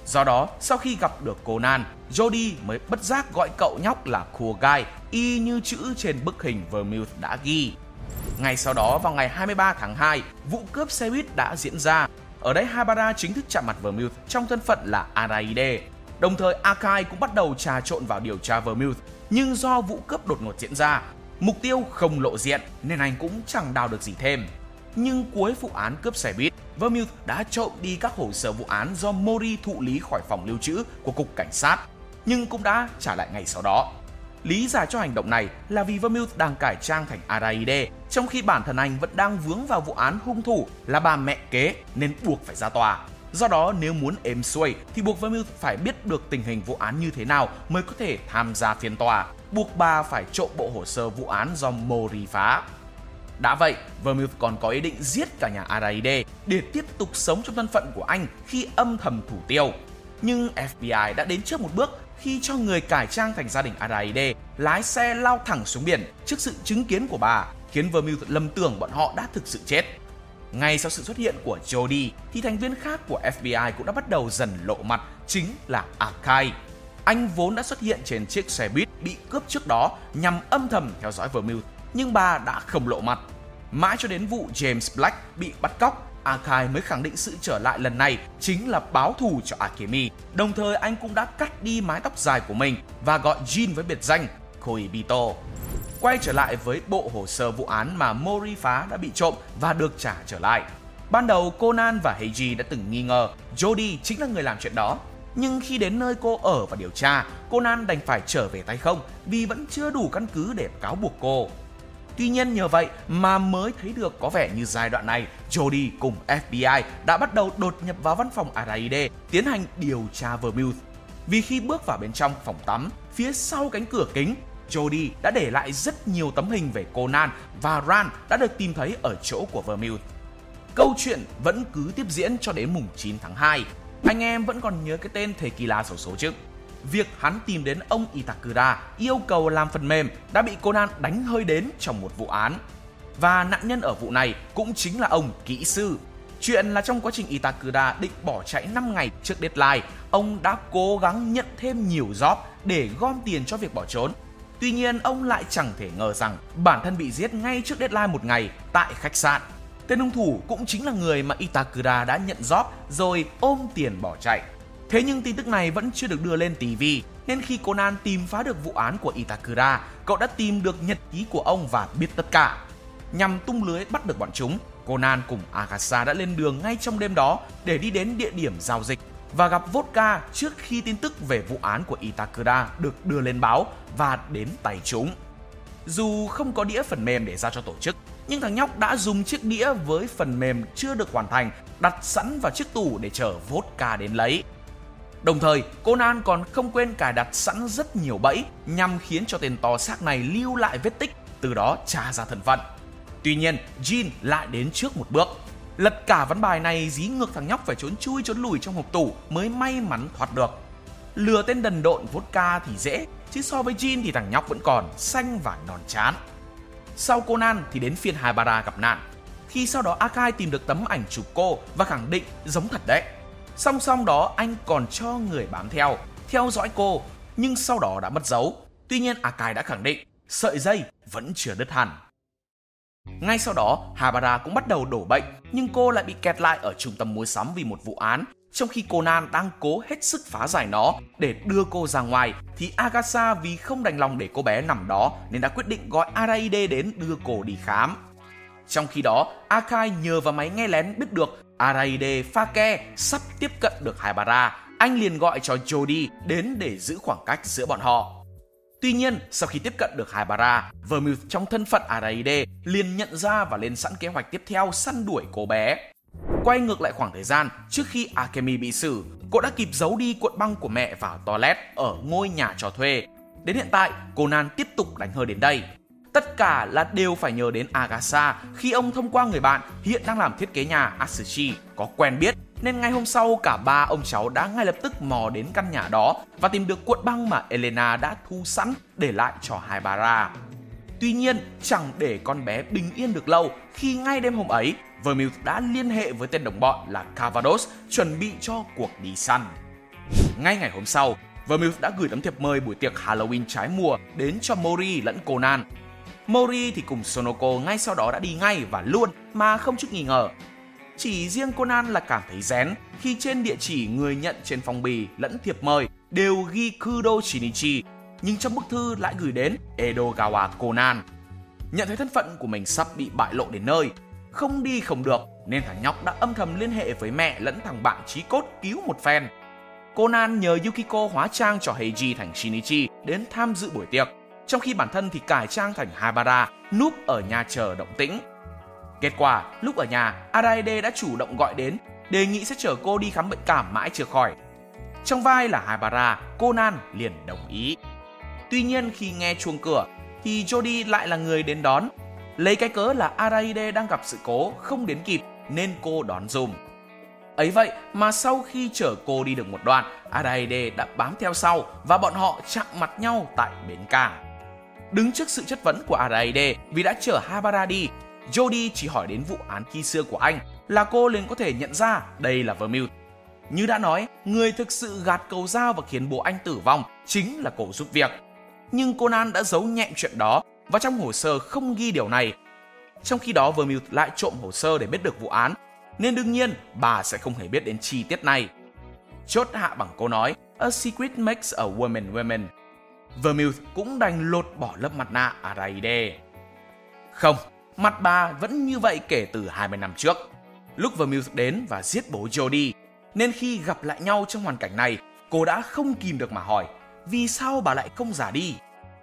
Do đó, sau khi gặp được Conan, Jody mới bất giác gọi cậu nhóc là cool guy, y như chữ trên bức hình Vermouth đã ghi. Ngay sau đó, vào ngày hai mươi ba tháng hai, vụ cướp xe buýt đã diễn ra. Ở đây Habara chính thức chạm mặt Vermouth trong thân phận là Araide. Đồng thời, Akai cũng bắt đầu trà trộn vào điều tra Vermouth. Nhưng do vụ cướp đột ngột diễn ra, mục tiêu không lộ diện nên anh cũng chẳng đào được gì thêm. Nhưng cuối vụ án cướp xe buýt, Vermouth đã trộm đi các hồ sơ vụ án do Mori thụ lý khỏi phòng lưu trữ của cục cảnh sát, nhưng cũng đã trả lại ngay sau đó. Lý giải cho hành động này là vì Vermouth đang cải trang thành Araide, trong khi bản thân anh vẫn đang vướng vào vụ án hung thủ là bà mẹ kế nên buộc phải ra tòa. Do đó, nếu muốn êm xuôi thì buộc Vermouth phải biết được tình hình vụ án như thế nào mới có thể tham gia phiên tòa, buộc bà phải trộm bộ hồ sơ vụ án do Mori phá. Đã vậy, Vermouth còn có ý định giết cả nhà Araide để tiếp tục sống trong thân phận của anh khi âm thầm thủ tiêu. Nhưng ép bê i đã đến trước một bước khi cho người cải trang thành gia đình Araide lái xe lao thẳng xuống biển trước sự chứng kiến của bà, khiến Vermouth lầm tưởng bọn họ đã thực sự chết. Ngay sau sự xuất hiện của Jody thì thành viên khác của ép bê i cũng đã bắt đầu dần lộ mặt, chính là Akai. Anh vốn đã xuất hiện trên chiếc xe buýt bị cướp trước đó nhằm âm thầm theo dõi Vermouth, nhưng bà đã không lộ mặt. Mãi cho đến vụ James Black bị bắt cóc, Akai mới khẳng định sự trở lại lần này chính là báo thù cho Akemi. Đồng thời anh cũng đã cắt đi mái tóc dài của mình và gọi Jin với biệt danh Koibito. Quay trở lại với bộ hồ sơ vụ án mà Mori phá đã bị trộm và được trả trở lại. Ban đầu Conan và Heiji đã từng nghi ngờ Jody chính là người làm chuyện đó. Nhưng khi đến nơi cô ở và điều tra, Conan đành phải trở về tay không vì vẫn chưa đủ căn cứ để cáo buộc cô. Tuy nhiên nhờ vậy mà mới thấy được có vẻ như giai đoạn này Jody cùng ép bê i đã bắt đầu đột nhập vào văn phòng Araide tiến hành điều tra Vermouth. Vì khi bước vào bên trong phòng tắm, phía sau cánh cửa kính, Jody đã để lại rất nhiều tấm hình về Conan và Ran đã được tìm thấy ở chỗ của Vermouth. Câu chuyện vẫn cứ tiếp diễn cho đến mùng chín tháng hai. Anh em vẫn còn nhớ cái tên Tequila xấu số chứ? Việc hắn tìm đến ông Itakura yêu cầu làm phần mềm đã bị Conan đánh hơi đến trong một vụ án. Và nạn nhân ở vụ này cũng chính là ông kỹ sư. Chuyện là trong quá trình Itakura định bỏ chạy năm ngày trước deadline, ông đã cố gắng nhận thêm nhiều job để gom tiền cho việc bỏ trốn. Tuy nhiên ông lại chẳng thể ngờ rằng bản thân bị giết ngay trước deadline một ngày tại khách sạn. Tên hung thủ cũng chính là người mà Itakura đã nhận job rồi ôm tiền bỏ chạy. Thế nhưng tin tức này vẫn chưa được đưa lên ti vi, nên khi Conan tìm phá được vụ án của Itakura, cậu đã tìm được nhật ký của ông và biết tất cả. Nhằm tung lưới bắt được bọn chúng, Conan cùng Akasa đã lên đường ngay trong đêm đó để đi đến địa điểm giao dịch và gặp Vodka trước khi tin tức về vụ án của Itakura được đưa lên báo và đến tay chúng. Dù không có đĩa phần mềm để giao cho tổ chức, nhưng thằng nhóc đã dùng chiếc đĩa với phần mềm chưa được hoàn thành đặt sẵn vào chiếc tủ để chờ Vodka đến lấy. Đồng thời, Conan còn không quên cài đặt sẵn rất nhiều bẫy nhằm khiến cho tên to xác này lưu lại vết tích, từ đó tra ra thân phận. Tuy nhiên, Jin lại đến trước một bước. Lật cả ván bài này dí ngược thằng nhóc phải trốn chui trốn lùi trong hộp tủ mới may mắn thoát được. Lừa tên đần độn Vodka thì dễ, chứ so với Jin thì thằng nhóc vẫn còn xanh và non chán. Sau Conan thì đến phiên Habara gặp nạn, khi sau đó Akai tìm được tấm ảnh chụp cô và khẳng định giống thật đấy. Song song đó anh còn cho người bám theo, theo dõi cô, nhưng sau đó đã mất dấu. Tuy nhiên Akai đã khẳng định sợi dây vẫn chưa đứt hẳn. Ngay sau đó Habara cũng bắt đầu đổ bệnh, nhưng cô lại bị kẹt lại ở trung tâm mua sắm vì một vụ án. Trong khi Conan đang cố hết sức phá giải nó để đưa cô ra ngoài, thì Akasa vì không đành lòng để cô bé nằm đó nên đã quyết định gọi Araide đến đưa cô đi khám. Trong khi đó, Akai nhờ vào máy nghe lén biết được Araide pha ke sắp tiếp cận được Habara. Anh liền gọi cho Jody đến để giữ khoảng cách giữa bọn họ. Tuy nhiên, sau khi tiếp cận được Habara, Vermouth trong thân phận Araide liền nhận ra và lên sẵn kế hoạch tiếp theo săn đuổi cô bé. Quay ngược lại khoảng thời gian trước khi Akemi bị xử, cô đã kịp giấu đi cuộn băng của mẹ vào toilet ở ngôi nhà cho thuê. Đến hiện tại, Conan tiếp tục đánh hơi đến đây. Tất cả là đều phải nhờ đến Akasa khi ông thông qua người bạn hiện đang làm thiết kế nhà Atsushi có quen biết, nên ngay hôm sau cả ba ông cháu đã ngay lập tức mò đến căn nhà đó và tìm được cuộn băng mà Elena đã thu sẵn để lại cho Habara. Tuy nhiên, chẳng để con bé bình yên được lâu khi ngay đêm hôm ấy, Vermouth đã liên hệ với tên đồng bọn là Cavados chuẩn bị cho cuộc đi săn. Ngay ngày hôm sau, Vermillion đã gửi tấm thiệp mời buổi tiệc Halloween trái mùa đến cho Mori lẫn Conan. Mori thì cùng Sonoko ngay sau đó đã đi ngay và luôn mà không chút nghi ngờ. Chỉ riêng Conan là cảm thấy rén khi trên địa chỉ người nhận trên phong bì lẫn thiệp mời đều ghi Kudo Shinichi, nhưng trong bức thư lại gửi đến Edogawa Conan. Nhận thấy thân phận của mình sắp bị bại lộ đến nơi, không đi không được nên thằng nhóc đã âm thầm liên hệ với mẹ lẫn thằng bạn chí cốt cứu một phen. Conan nhờ Yukiko hóa trang cho Heiji thành Shinichi đến tham dự buổi tiệc, trong khi bản thân thì cải trang thành Habara núp ở nhà chờ động tĩnh. Kết quả, lúc ở nhà, Araide đã chủ động gọi đến, đề nghị sẽ chở cô đi khám bệnh cảm mãi chưa khỏi. Trong vai là Habara, Conan liền đồng ý. Tuy nhiên khi nghe chuông cửa, thì Jody lại là người đến đón. Lấy cái cớ là Araide đang gặp sự cố, không đến kịp nên cô đón dùm. Ấy vậy mà sau khi chở cô đi được một đoạn, Araide đã bám theo sau và bọn họ chạm mặt nhau tại bến cảng. Đứng trước sự chất vấn của Araide vì đã chở Habara đi, Jody chỉ hỏi đến vụ án khi xưa của anh là cô liền có thể nhận ra đây là Vermillion. Như đã nói, người thực sự gạt cầu dao và khiến bố anh tử vong chính là cổ giúp việc. Nhưng Conan đã giấu nhẹm chuyện đó và trong hồ sơ không ghi điều này. Trong khi đó Vermillion lại trộm hồ sơ để biết được vụ án, nên đương nhiên bà sẽ không hề biết đến chi tiết này. Chốt hạ bằng câu nói A secret makes a woman woman. Vermillion cũng đành lột bỏ lớp mặt nạ Araide. Không, mặt bà vẫn như vậy kể từ hai mươi năm trước, lúc Vermillion đến và giết bố Jody, nên khi gặp lại nhau trong hoàn cảnh này, cô đã không kìm được mà hỏi vì sao bà lại không già đi.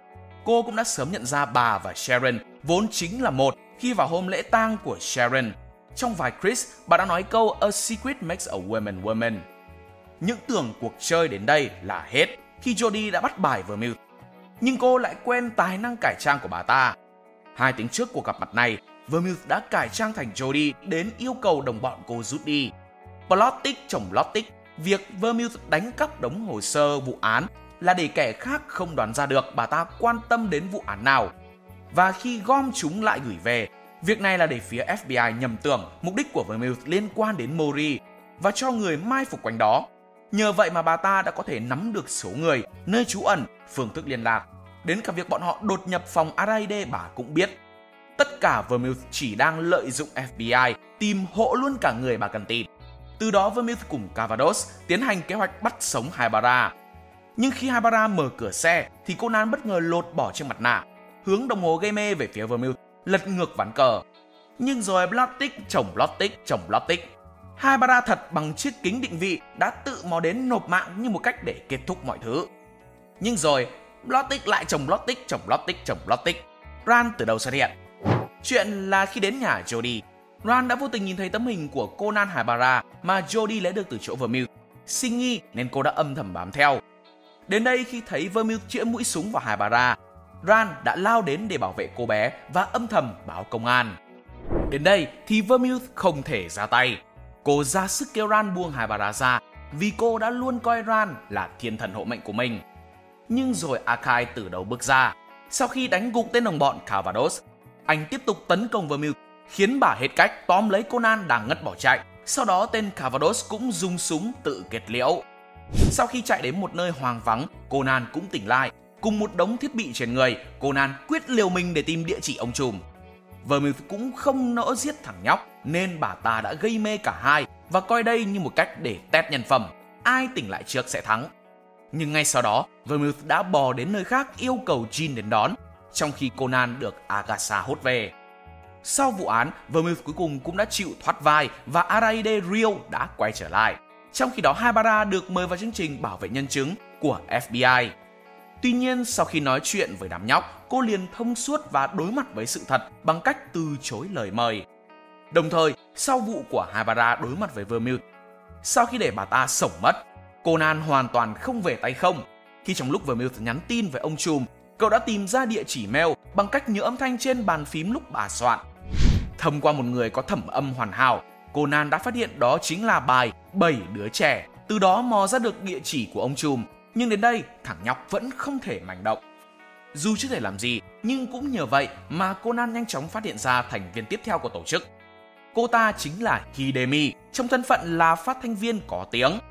Cô cũng đã sớm nhận ra bà và Sharon vốn chính là một khi vào hôm lễ tang của Sharon. Trong vai Chris, bà đã nói câu A secret makes a woman woman. Những tưởng cuộc chơi đến đây là hết khi Jody đã bắt bài Vermillion, nhưng cô lại quên tài năng cải trang của bà ta. Hai tiếng trước cuộc gặp mặt này, Vermillion đã cải trang thành Jody đến yêu cầu đồng bọn cô rút đi. Plot tích chồng plot tích, việc Vermillion đánh cắp đống hồ sơ vụ án là để kẻ khác không đoán ra được bà ta quan tâm đến vụ án nào. Và khi gom chúng lại gửi về, việc này là để phía ép bê i nhầm tưởng mục đích của Vermillion liên quan đến Mori và cho người mai phục quanh đó. Nhờ vậy mà bà ta đã có thể nắm được số người, nơi trú ẩn, phương thức liên lạc. Đến cả việc bọn họ đột nhập phòng Araide bà cũng biết. Tất cả Vermillion chỉ đang lợi dụng ép bê i tìm hộ luôn cả người bà cần tìm. Từ đó Vermillion cùng Cavados tiến hành kế hoạch bắt sống Habara. Nhưng khi Habara mở cửa xe thì Conan bất ngờ lột bỏ chiếc mặt nạ, hướng đồng hồ gây mê về phía Vermillion, lật ngược ván cờ. Nhưng rồi plot tích chồng plot tích chồng plot tích, Habara thật bằng chiếc kính định vị đã tự mò đến nộp mạng như một cách để kết thúc mọi thứ. Nhưng rồi plot tích lại chồng plot tích chồng plot tích chồng plot tích, Ran từ đâu xuất hiện? Chuyện là khi đến nhà Jody, Ran đã vô tình nhìn thấy tấm hình của Conan Habara mà Jody lấy được từ chỗ Vermillion. Sinh nghi nên cô đã âm thầm bám theo. Đến đây khi thấy Vermillion chĩa mũi súng vào Habara, Ran đã lao đến để bảo vệ cô bé và âm thầm báo công an. Đến đây thì Vermillion không thể ra tay. Cô ra sức kêu Ran buông Habara ra vì cô đã luôn coi Ran là thiên thần hộ mệnh của mình. Nhưng rồi Akai từ đầu bước ra. Sau khi đánh gục tên đồng bọn Calvados, anh tiếp tục tấn công Vermillion, khiến bà hết cách tóm lấy Conan đang ngất bỏ chạy. Sau đó tên Calvados cũng dùng súng tự kết liễu. Sau khi chạy đến một nơi hoang vắng, Conan cũng tỉnh lại. Cùng một đống thiết bị trên người, Conan quyết liều mình để tìm địa chỉ ông trùm. Vermillion cũng không nỡ giết thằng nhóc nên bà ta đã gây mê cả hai và coi đây như một cách để test nhân phẩm, ai tỉnh lại trước sẽ thắng. Nhưng ngay sau đó, Vermillion đã bò đến nơi khác yêu cầu Jin đến đón, trong khi Conan được Agatha hốt về. Sau vụ án, Vermillion cuối cùng cũng đã chịu thoát vai và Araide Rio đã quay trở lại. Trong khi đó, Habara được mời vào chương trình bảo vệ nhân chứng của ép bê i. Tuy nhiên, sau khi nói chuyện với đám nhóc, cô liền thông suốt và đối mặt với sự thật bằng cách từ chối lời mời. Đồng thời, sau vụ của Habara đối mặt với Vermillion, sau khi để bà ta sổng mất, Conan hoàn toàn không về tay không. Khi trong lúc Vermillion nhắn tin với ông trùm, cậu đã tìm ra địa chỉ mail bằng cách nhớ âm thanh trên bàn phím lúc bà soạn. Thông qua một người có thẩm âm hoàn hảo, Conan đã phát hiện đó chính là bài bảy đứa trẻ, từ đó mò ra được địa chỉ của ông trùm. Nhưng đến đây, thằng nhóc vẫn không thể manh động. Dù chưa thể làm gì, nhưng cũng nhờ vậy mà Conan nhanh chóng phát hiện ra thành viên tiếp theo của tổ chức. Cô ta chính là Hidemi, trong thân phận là phát thanh viên có tiếng.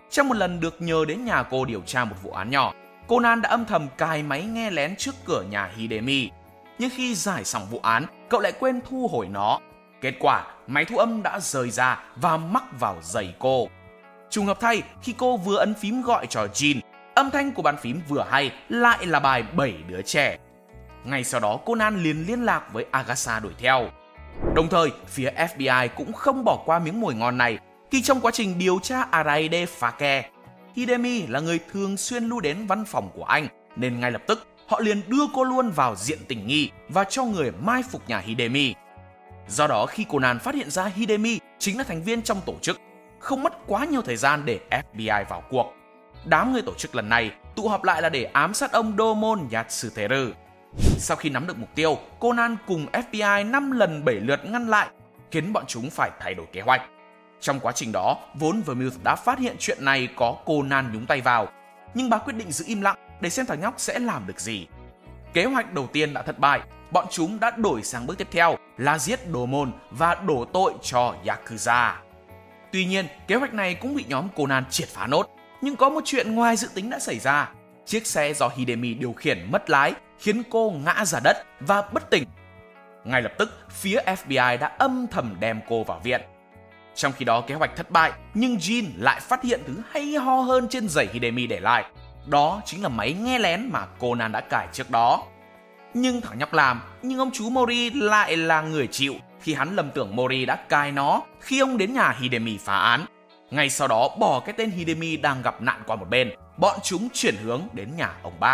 Trong một lần được nhờ đến nhà cô điều tra một vụ án nhỏ, Conan đã âm thầm cài máy nghe lén trước cửa nhà Hidemi. Nhưng khi giải xong vụ án, cậu lại quên thu hồi nó. Kết quả, máy thu âm đã rời ra và mắc vào giày cô. Trùng hợp thay, khi cô vừa ấn phím gọi cho Jin, âm thanh của bàn phím vừa hay lại là bài Bảy đứa trẻ. Ngay sau đó, Conan liền liên lạc với Agatha đuổi theo. Đồng thời, phía ép bê i cũng không bỏ qua miếng mồi ngon này khi trong quá trình điều tra Araide Fake, Hidemi là người thường xuyên lui đến văn phòng của anh, nên ngay lập tức họ liền đưa cô luôn vào diện tình nghi và cho người mai phục nhà Hidemi. Do đó, khi Conan phát hiện ra Hidemi chính là thành viên trong tổ chức, không mất quá nhiều thời gian để ép bê i vào cuộc. Đám người tổ chức lần này tụ họp lại là để ám sát ông Domon Yatsuteru. Sau khi nắm được mục tiêu, Conan cùng ép bê i năm lần bảy lượt ngăn lại, khiến bọn chúng phải thay đổi kế hoạch. Trong quá trình đó, vốn Vermouth đã phát hiện chuyện này có Conan nhúng tay vào, nhưng bà quyết định giữ im lặng để xem thằng nhóc sẽ làm được gì. Kế hoạch đầu tiên đã thất bại, bọn chúng đã đổi sang bước tiếp theo là giết Domon và đổ tội cho Yakuza. Tuy nhiên, kế hoạch này cũng bị nhóm Conan triệt phá nốt, nhưng có một chuyện ngoài dự tính đã xảy ra. Chiếc xe do Hidemi điều khiển mất lái, khiến cô ngã ra đất và bất tỉnh. Ngay lập tức, phía ép bê i đã âm thầm đem cô vào viện. Trong khi đó kế hoạch thất bại, nhưng Jin lại phát hiện thứ hay ho hơn trên giày Hidemi để lại. Đó chính là máy nghe lén mà Conan đã cài trước đó. Nhưng thằng nhóc làm, nhưng ông chú Mori lại là người chịu khi hắn lầm tưởng Mori đã cài nó khi ông đến nhà Hidemi phá án. Ngay sau đó bỏ cái tên Hidemi đang gặp nạn qua một bên, bọn chúng chuyển hướng đến nhà ông bác.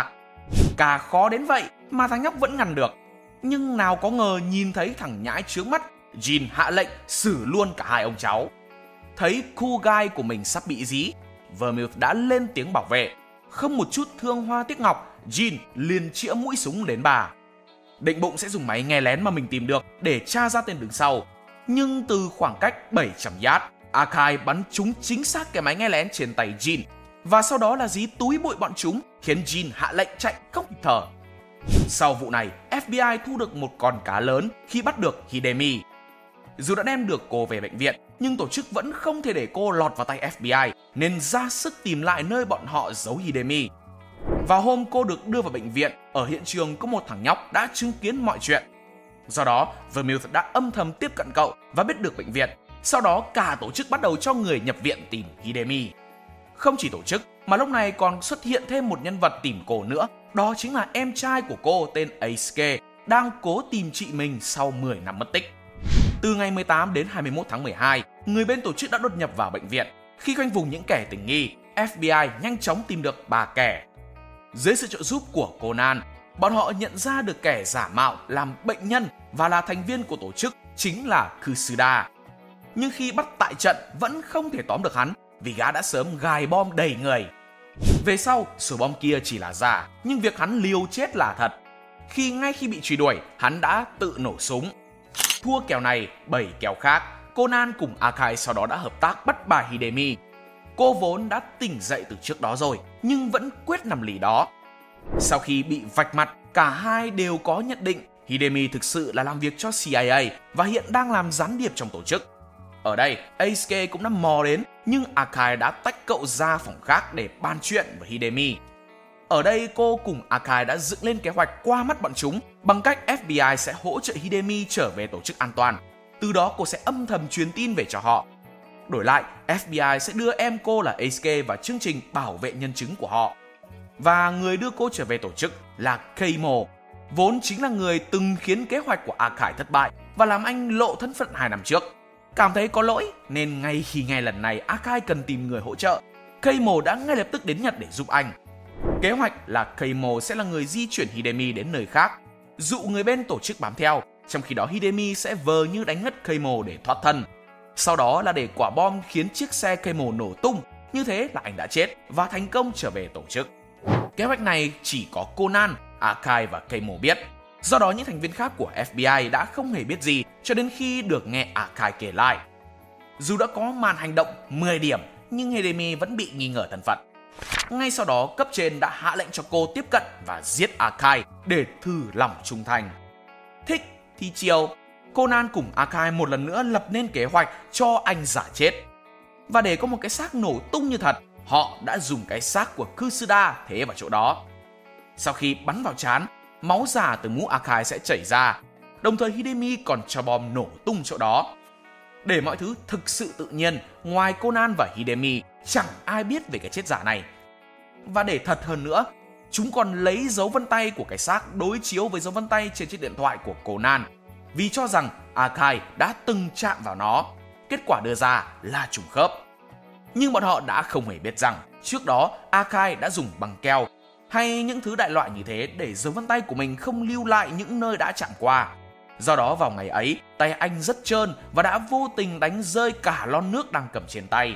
Cả khó đến vậy mà thằng nhóc vẫn ngăn được. Nhưng nào có ngờ nhìn thấy thằng nhãi chướng mắt, Jin hạ lệnh xử luôn cả hai ông cháu. Thấy khu gai của mình sắp bị dí, Vermouth đã lên tiếng bảo vệ. Không một chút thương hoa tiếc ngọc, Jin liền chĩa mũi súng đến bà. Định bụng sẽ dùng máy nghe lén mà mình tìm được để tra ra tên đứng sau. Nhưng từ khoảng cách bảy trăm yard, Akai bắn trúng chính xác cái máy nghe lén trên tay Jin. Và sau đó là dí túi bụi bọn chúng, khiến Jin hạ lệnh chạy không kịp thở. Sau vụ này, ép bê i thu được một con cá lớn khi bắt được Hidemi. Dù đã đem được cô về bệnh viện, nhưng tổ chức vẫn không thể để cô lọt vào tay ép bê i, nên ra sức tìm lại nơi bọn họ giấu Hidemi. Vào hôm cô được đưa vào bệnh viện, ở hiện trường có một thằng nhóc đã chứng kiến mọi chuyện. Do đó, Vermouth đã âm thầm tiếp cận cậu và biết được bệnh viện. Sau đó, cả tổ chức bắt đầu cho người nhập viện tìm Hidemi. Không chỉ tổ chức, mà lúc này còn xuất hiện thêm một nhân vật tìm cô nữa. Đó chính là em trai của cô tên Eisuke, đang cố tìm chị mình sau mười năm mất tích. Từ ngày mười tám đến hai mươi mốt tháng mười hai, người bên tổ chức đã đột nhập vào bệnh viện. Khi khoanh vùng những kẻ tình nghi, ép bê i nhanh chóng tìm được ba kẻ. Dưới sự trợ giúp của Conan, bọn họ nhận ra được kẻ giả mạo làm bệnh nhân và là thành viên của tổ chức chính là Kusuda. Nhưng khi bắt tại trận vẫn không thể tóm được hắn vì gã đã sớm gài bom đầy người. Về sau, số bom kia chỉ là giả, nhưng việc hắn liều chết là thật. Khi ngay khi bị truy đuổi, hắn đã tự nổ súng. Thua kèo này, bảy kèo khác, Conan cùng Akai sau đó đã hợp tác bắt bà Hidemi. Cô vốn đã tỉnh dậy từ trước đó rồi, nhưng vẫn quyết nằm lì đó. Sau khi bị vạch mặt, cả hai đều có nhận định Hidemi thực sự là làm việc cho xê i a và hiện đang làm gián điệp trong tổ chức. Ở đây, Eisuke cũng đã mò đến, nhưng Akai đã tách cậu ra phòng khác để bàn chuyện với Hidemi. Ở đây, cô cùng Akai đã dựng lên kế hoạch qua mắt bọn chúng bằng cách ép bê i sẽ hỗ trợ Hidemi trở về tổ chức an toàn. Từ đó cô sẽ âm thầm truyền tin về cho họ. Đổi lại, ép bê i sẽ đưa em cô là Eisuke vào chương trình bảo vệ nhân chứng của họ. Và người đưa cô trở về tổ chức là Keimo, vốn chính là người từng khiến kế hoạch của Akai thất bại và làm anh lộ thân phận hai năm trước. Cảm thấy có lỗi nên ngay khi nghe lần này Akai cần tìm người hỗ trợ, Keimo đã ngay lập tức đến Nhật để giúp anh. Kế hoạch là Keimo sẽ là người di chuyển Hidemi đến nơi khác, dụ người bên tổ chức bám theo, trong khi đó Hidemi sẽ vờ như đánh ngất Keimo để thoát thân. Sau đó là để quả bom khiến chiếc xe Keimo nổ tung, như thế là anh đã chết và thành công trở về tổ chức. Kế hoạch này chỉ có Conan, Akai và Keimo biết. Do đó những thành viên khác của ép bê i đã không hề biết gì cho đến khi được nghe Akai kể lại. Dù đã có màn hành động mười điểm, nhưng Hidemi vẫn bị nghi ngờ thân phận. Ngay sau đó, cấp trên đã hạ lệnh cho cô tiếp cận và giết Akai để thử lòng trung thành. Thích thì chiều, Conan cùng Akai một lần nữa lập nên kế hoạch cho anh giả chết. Và để có một cái xác nổ tung như thật, họ đã dùng cái xác của Kusuda thế vào chỗ đó. Sau khi bắn vào trán, máu giả từ mũ Akai sẽ chảy ra, đồng thời Hidemi còn cho bom nổ tung chỗ đó. Để mọi thứ thực sự tự nhiên, ngoài Conan và Hidemi, chẳng ai biết về cái chết giả này. Và để thật hơn nữa, chúng còn lấy dấu vân tay của cái xác đối chiếu với dấu vân tay trên chiếc điện thoại của Conan, vì cho rằng Akai đã từng chạm vào nó. Kết quả đưa ra là trùng khớp. Nhưng bọn họ đã không hề biết rằng trước đó Akai đã dùng băng keo hay những thứ đại loại như thế để dấu vân tay của mình không lưu lại những nơi đã chạm qua. Do đó vào ngày ấy, tay anh rất trơn và đã vô tình đánh rơi cả lon nước đang cầm trên tay.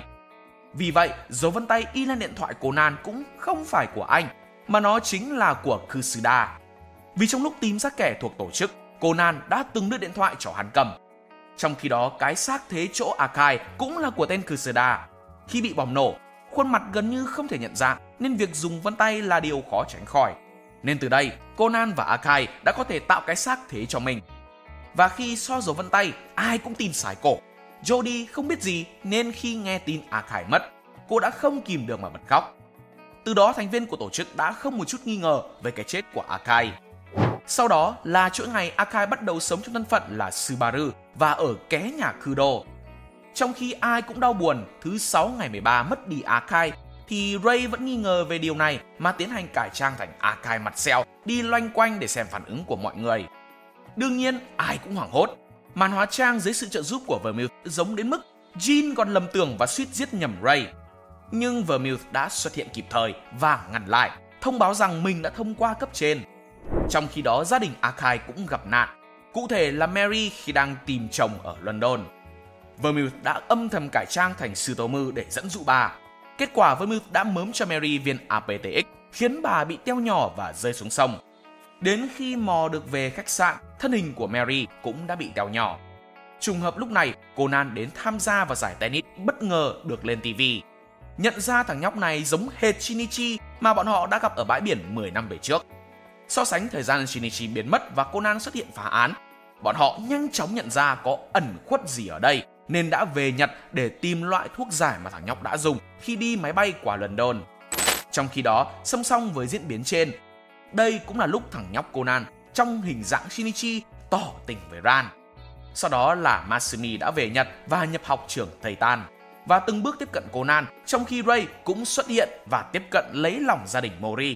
Vì vậy, dấu vân tay in lên điện thoại Conan cũng không phải của anh, mà nó chính là của Kusuda. Vì trong lúc tìm ra kẻ thuộc tổ chức, Conan đã từng đưa điện thoại cho hắn cầm. Trong khi đó, cái xác thế chỗ Akai cũng là của tên Kusuda. Khi bị bom nổ, khuôn mặt gần như không thể nhận dạng nên việc dùng vân tay là điều khó tránh khỏi. Nên từ đây, Conan và Akai đã có thể tạo cái xác thế cho mình. Và khi so dấu vân tay, ai cũng tin sái cổ. Jody không biết gì nên khi nghe tin Akai mất, cô đã không kìm được mà bật khóc. Từ đó thành viên của tổ chức đã không một chút nghi ngờ về cái chết của Akai. Sau đó là chuỗi ngày Akai bắt đầu sống trong thân phận là Subaru và ở ké nhà Kudo. Trong khi ai cũng đau buồn thứ sáu ngày mười ba mất đi Akai, thì Ray vẫn nghi ngờ về điều này mà tiến hành cải trang thành Akai mặt sẹo, đi loanh quanh để xem phản ứng của mọi người. Đương nhiên, ai cũng hoảng hốt. Màn hóa trang dưới sự trợ giúp của Vermouth giống đến mức Jean còn lầm tưởng và suýt giết nhầm Ray. Nhưng Vermouth đã xuất hiện kịp thời và ngăn lại, thông báo rằng mình đã thông qua cấp trên. Trong khi đó, gia đình Akai cũng gặp nạn, cụ thể là Mary khi đang tìm chồng ở London. Vermouth đã âm thầm cải trang thành Tsutomu để dẫn dụ bà. Kết quả Vermouth đã mớm cho Mary viên a pê tê ích, khiến bà bị teo nhỏ và rơi xuống sông. Đến khi mò được về khách sạn, thân hình của Mary cũng đã bị teo nhỏ. Trùng hợp lúc này, Conan đến tham gia vào giải tennis bất ngờ được lên ti vi. Nhận ra thằng nhóc này giống hệt Shinichi mà bọn họ đã gặp ở bãi biển mười năm về trước. So sánh thời gian Shinichi biến mất và Conan xuất hiện phá án, bọn họ nhanh chóng nhận ra có ẩn khuất gì ở đây, nên đã về Nhật để tìm loại thuốc giải mà thằng nhóc đã dùng khi đi máy bay qua London. Trong khi đó, song song với diễn biến trên, đây cũng là lúc thằng nhóc Conan trong hình dạng Shinichi tỏ tình với Ran. Sau đó là Masumi đã về Nhật và nhập học trường Thầy Tan và từng bước tiếp cận Conan, trong khi Ray cũng xuất hiện và tiếp cận lấy lòng gia đình Mori.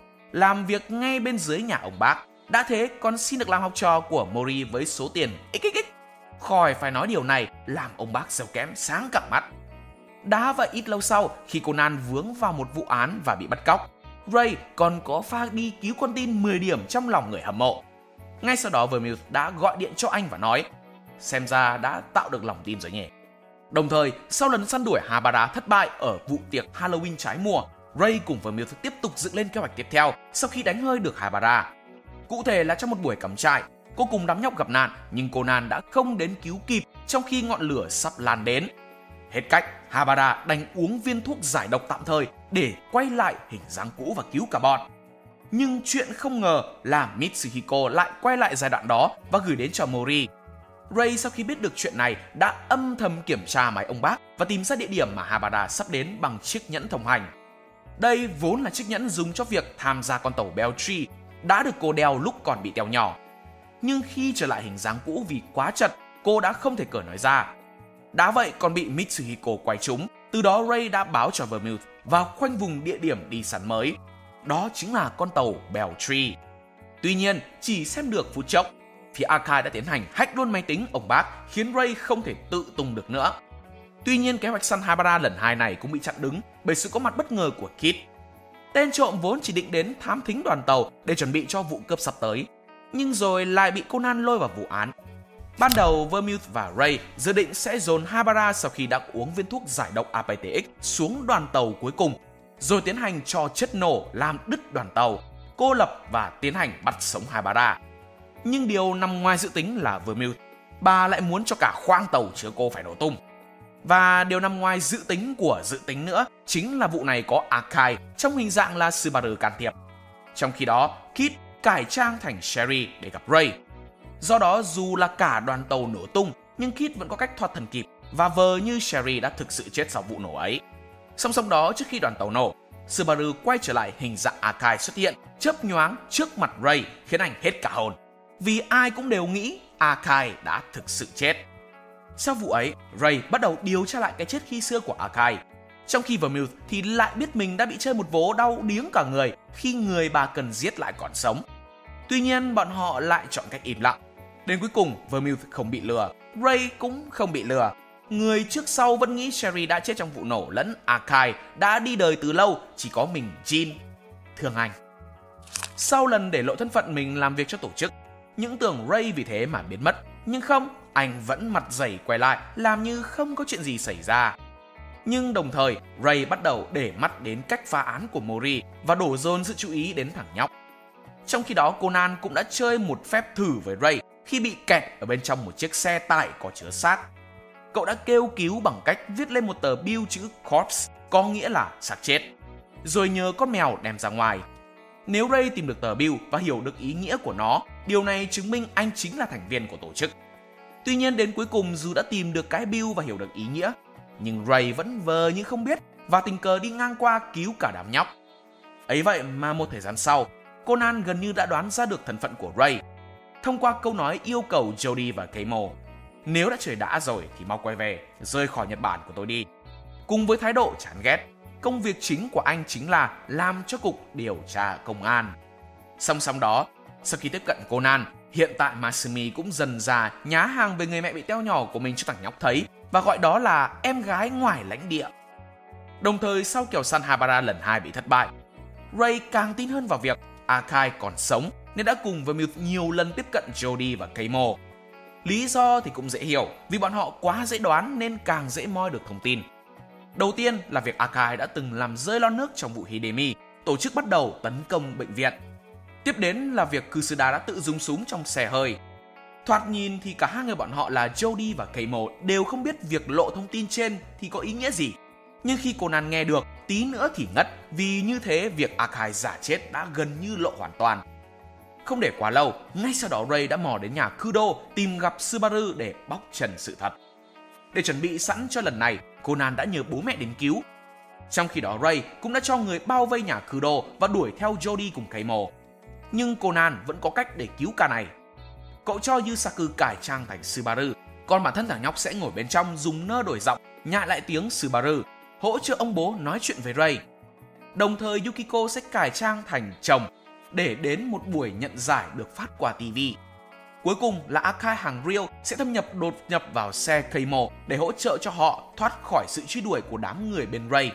Làm việc ngay bên dưới nhà ông bác, đã thế còn xin được làm học trò của Mori với số tiền ích ích ích. Khỏi phải nói điều này làm ông bác giàu kém sáng cả mắt. Đã vậy ít lâu sau, khi Conan vướng vào một vụ án và bị bắt cóc, Ray còn có pha đi cứu con tin mười điểm trong lòng người hâm mộ. Ngay sau đó Vermouth đã gọi điện cho anh và nói, xem ra đã tạo được lòng tin rồi nhỉ. Đồng thời, sau lần săn đuổi Habara thất bại ở vụ tiệc Halloween trái mùa, Ray cùng Vermouth tiếp tục dựng lên kế hoạch tiếp theo sau khi đánh hơi được Habara. Cụ thể là trong một buổi cắm trại, cô cùng đám nhóc gặp nạn nhưng Conan đã không đến cứu kịp trong khi ngọn lửa sắp lan đến. Hết cách, Habara đành uống viên thuốc giải độc tạm thời để quay lại hình dáng cũ và cứu cả bọn. Nhưng chuyện không ngờ là Mitsuhiko lại quay lại giai đoạn đó và gửi đến cho Mori. Ray sau khi biết được chuyện này đã âm thầm kiểm tra máy ông bác và tìm ra địa điểm mà Habara sắp đến bằng chiếc nhẫn thông hành. Đây vốn là chiếc nhẫn dùng cho việc tham gia con tàu Beltree, đã được cô đeo lúc còn bị teo nhỏ. Nhưng khi trở lại hình dáng cũ vì quá chật, cô đã không thể cởi nói ra. Đã vậy còn bị Mitsuhiko quay trúng, từ đó Ray đã báo cho Vermouth và khoanh vùng địa điểm đi săn mới. Đó chính là con tàu Beltree. Tuy nhiên, chỉ xem được phút chốc, phía Akai đã tiến hành hack luôn máy tính ông bác, khiến Ray không thể tự tung được nữa. Tuy nhiên, kế hoạch săn Habara lần hai này cũng bị chặn đứng bởi sự có mặt bất ngờ của Kid. Tên trộm vốn chỉ định đến thám thính đoàn tàu để chuẩn bị cho vụ cướp sắp tới, nhưng rồi lại bị Conan lôi vào vụ án. Ban đầu, Vermouth và Ray dự định sẽ dồn Habara sau khi đã uống viên thuốc giải độc a pê tê ích xuống đoàn tàu cuối cùng, rồi tiến hành cho chất nổ làm đứt đoàn tàu, cô lập và tiến hành bắt sống Habara. Nhưng điều nằm ngoài dự tính là Vermouth, bà lại muốn cho cả khoang tàu chứa cô phải nổ tung. Và điều nằm ngoài dự tính của dự tính nữa chính là vụ này có Akai trong hình dạng là Subaru can thiệp. Trong khi đó, Kid cải trang thành Sherry để gặp Ray. Do đó, dù là cả đoàn tàu nổ tung, nhưng Kid vẫn có cách thoát thân kịp và vờ như Sherry đã thực sự chết sau vụ nổ ấy. Song song đó, trước khi đoàn tàu nổ, Subaru quay trở lại hình dạng Akai xuất hiện, chớp nhoáng trước mặt Ray khiến anh hết cả hồn. Vì ai cũng đều nghĩ Akai đã thực sự chết. Sau vụ ấy, Ray bắt đầu điều tra lại cái chết khi xưa của Akai. Trong khi Vermouth thì lại biết mình đã bị chơi một vố đau điếng cả người khi người bà cần giết lại còn sống. Tuy nhiên, bọn họ lại chọn cách im lặng. Đến cuối cùng, Vermouth không bị lừa, Ray cũng không bị lừa. Người trước sau vẫn nghĩ Sherry đã chết trong vụ nổ lẫn Akai đã đi đời từ lâu, chỉ có mình Jean thương anh. Sau lần để lộ thân phận mình làm việc cho tổ chức, những tưởng Ray vì thế mà biến mất. Nhưng không, anh vẫn mặt dày quay lại làm như không có chuyện gì xảy ra. Nhưng đồng thời, Ray bắt đầu để mắt đến cách phá án của Mori và đổ dồn sự chú ý đến thằng nhóc. Trong khi đó, Conan cũng đã chơi một phép thử với Ray khi bị kẹt ở bên trong một chiếc xe tải có chứa xác. Cậu đã kêu cứu bằng cách viết lên một tờ bưu chữ corpse, có nghĩa là xác chết, rồi nhờ con mèo đem ra ngoài. Nếu Ray tìm được tờ bưu và hiểu được ý nghĩa của nó, điều này chứng minh anh chính là thành viên của tổ chức. Tuy nhiên, đến cuối cùng, dù đã tìm được cái bưu và hiểu được ý nghĩa, nhưng Ray vẫn vờ như không biết và tình cờ đi ngang qua cứu cả đám nhóc. Ấy vậy mà một thời gian sau, Conan gần như đã đoán ra được thân phận của Ray thông qua câu nói yêu cầu Jody và Keimo: nếu đã trời đã rồi thì mau quay về, rời khỏi Nhật Bản của tôi đi. Cùng với thái độ chán ghét, công việc chính của anh chính là làm cho cục điều tra công an. Song song đó, sau khi tiếp cận Conan, hiện tại Masumi cũng dần dà nhá hàng về người mẹ bị teo nhỏ của mình cho thằng nhóc thấy và gọi đó là em gái ngoài lãnh địa. Đồng thời, sau kèo săn Habara lần hai bị thất bại, Ray càng tin hơn vào việc Akai còn sống nên đã cùng với Vermouth nhiều lần tiếp cận Jody và Keimo. Lý do thì cũng dễ hiểu, vì bọn họ quá dễ đoán nên càng dễ moi được thông tin. Đầu tiên là việc Akai đã từng làm rơi lon nước trong vụ Hidemi, tổ chức bắt đầu tấn công bệnh viện. Tiếp đến là việc Kusuda đã tự dùng súng trong xe hơi. Thoạt nhìn thì cả hai người bọn họ là Jody và Keimo đều không biết việc lộ thông tin trên thì có ý nghĩa gì. Nhưng khi Conan nghe được, tí nữa thì ngất, vì như thế việc Akai giả chết đã gần như lộ hoàn toàn. Không để quá lâu, ngay sau đó Ray đã mò đến nhà Kudo tìm gặp Subaru để bóc trần sự thật. Để chuẩn bị sẵn cho lần này, Conan đã nhờ bố mẹ đến cứu. Trong khi đó, Ray cũng đã cho người bao vây nhà Kudo và đuổi theo Jody cùng Keimo. Nhưng Conan vẫn có cách để cứu cả này. Cậu cho Yusaku cải trang thành Subaru, còn bản thân thằng nhóc sẽ ngồi bên trong dùng nơ đổi giọng, nhại lại tiếng Subaru, hỗ trợ ông bố nói chuyện với Ray. Đồng thời, Yukiko sẽ cải trang thành chồng để đến một buổi nhận giải được phát qua ti vi. Cuối cùng là Akai hàng Rio sẽ thâm nhập đột nhập vào xe Keimo để hỗ trợ cho họ thoát khỏi sự truy đuổi của đám người bên Ray.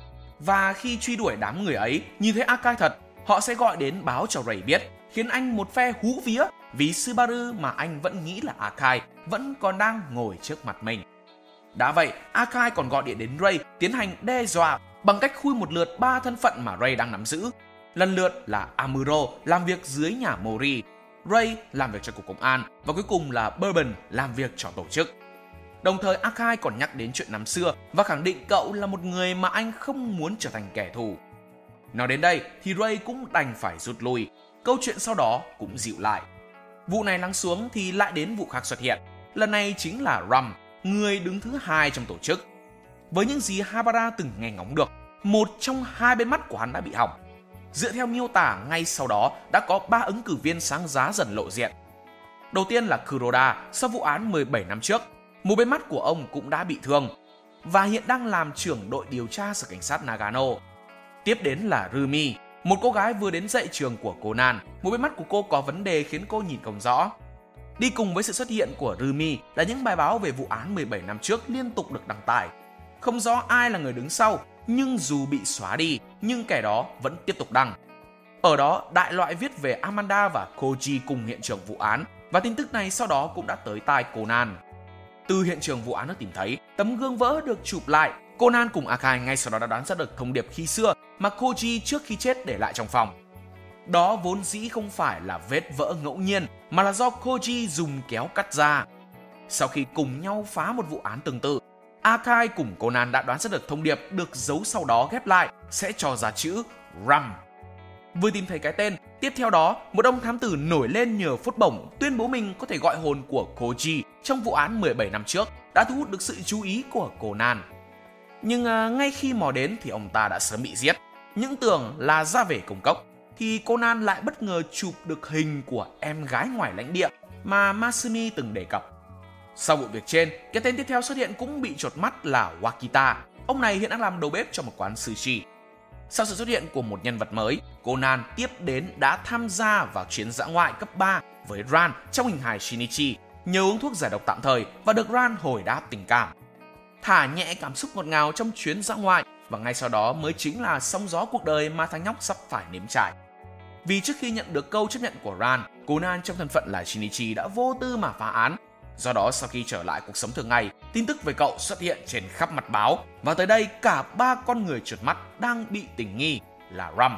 Và khi truy đuổi đám người ấy, nhìn thấy Akai thật, họ sẽ gọi đến báo cho Ray biết, khiến anh một phe hú vía vì Subaru mà anh vẫn nghĩ là Akai vẫn còn đang ngồi trước mặt mình. Đã vậy, Akai còn gọi điện đến Ray tiến hành đe dọa bằng cách khui một lượt ba thân phận mà Ray đang nắm giữ. Lần lượt là Amuro làm việc dưới nhà Mori, Ray làm việc cho cục công an và cuối cùng là Bourbon làm việc cho tổ chức. Đồng thời, Akai còn nhắc đến chuyện năm xưa và khẳng định cậu là một người mà anh không muốn trở thành kẻ thù. Nói đến đây thì Ray cũng đành phải rút lui. Câu chuyện sau đó cũng dịu lại. Vụ này lắng xuống thì lại đến vụ khác xuất hiện. Lần này chính là Rum, người đứng thứ hai trong tổ chức. Với những gì Habara từng nghe ngóng được, một trong hai bên mắt của hắn đã bị hỏng. Dựa theo miêu tả, ngay sau đó đã có ba ứng cử viên sáng giá dần lộ diện. Đầu tiên là Kuroda, sau vụ án mười bảy năm trước, một bên mắt của ông cũng đã bị thương và hiện đang làm trưởng đội điều tra sở cảnh sát Nagano. Tiếp đến là Rumi, một cô gái vừa đến dạy trường của Conan, một bên mắt của cô có vấn đề khiến cô nhìn không rõ. Đi cùng với sự xuất hiện của Rumi là những bài báo về vụ án mười bảy năm trước liên tục được đăng tải. Không rõ ai là người đứng sau, nhưng dù bị xóa đi, nhưng kẻ đó vẫn tiếp tục đăng. Ở đó, đại loại viết về Amanda và Koji cùng hiện trường vụ án, và tin tức này sau đó cũng đã tới tai Conan. Từ hiện trường vụ án được tìm thấy, tấm gương vỡ được chụp lại. Conan cùng Akai ngay sau đó đã đoán ra được thông điệp khi xưa mà Koji trước khi chết để lại trong phòng. Đó vốn dĩ không phải là vết vỡ ngẫu nhiên, mà là do Koji dùng kéo cắt ra. Sau khi cùng nhau phá một vụ án tương tự, Akai cùng Conan đã đoán ra được thông điệp được giấu sau đó ghép lại sẽ cho ra chữ Rum. Vừa tìm thấy cái tên, tiếp theo đó, một ông thám tử nổi lên nhờ phốt bổng tuyên bố mình có thể gọi hồn của Koji trong vụ án mười bảy năm trước đã thu hút được sự chú ý của Conan. Nhưng à, ngay khi mò đến thì ông ta đã sớm bị giết. Những tưởng là ra về công cốc thì Conan lại bất ngờ chụp được hình của em gái ngoài lãnh địa mà Masumi từng đề cập. Sau vụ việc trên, cái tên tiếp theo xuất hiện cũng bị chột mắt là Wakita. Ông này hiện đang làm đầu bếp cho một quán sushi. Sau sự xuất hiện của một nhân vật mới, Conan tiếp đến đã tham gia vào chuyến dã ngoại cấp ba với Ran trong hình hài Shinichi, nhờ uống thuốc giải độc tạm thời và được Ran hồi đáp tình cảm. Thả nhẹ cảm xúc ngọt ngào trong chuyến dã ngoại, và ngay sau đó mới chính là sóng gió cuộc đời mà thằng nhóc sắp phải nếm trải. Vì trước khi nhận được câu chấp nhận của Ran, Conan trong thân phận là Shinichi đã vô tư mà phá án. Do đó sau khi trở lại cuộc sống thường ngày, tin tức về cậu xuất hiện trên khắp mặt báo, và tới đây cả ba con người trượt mắt đang bị tình nghi là Rum.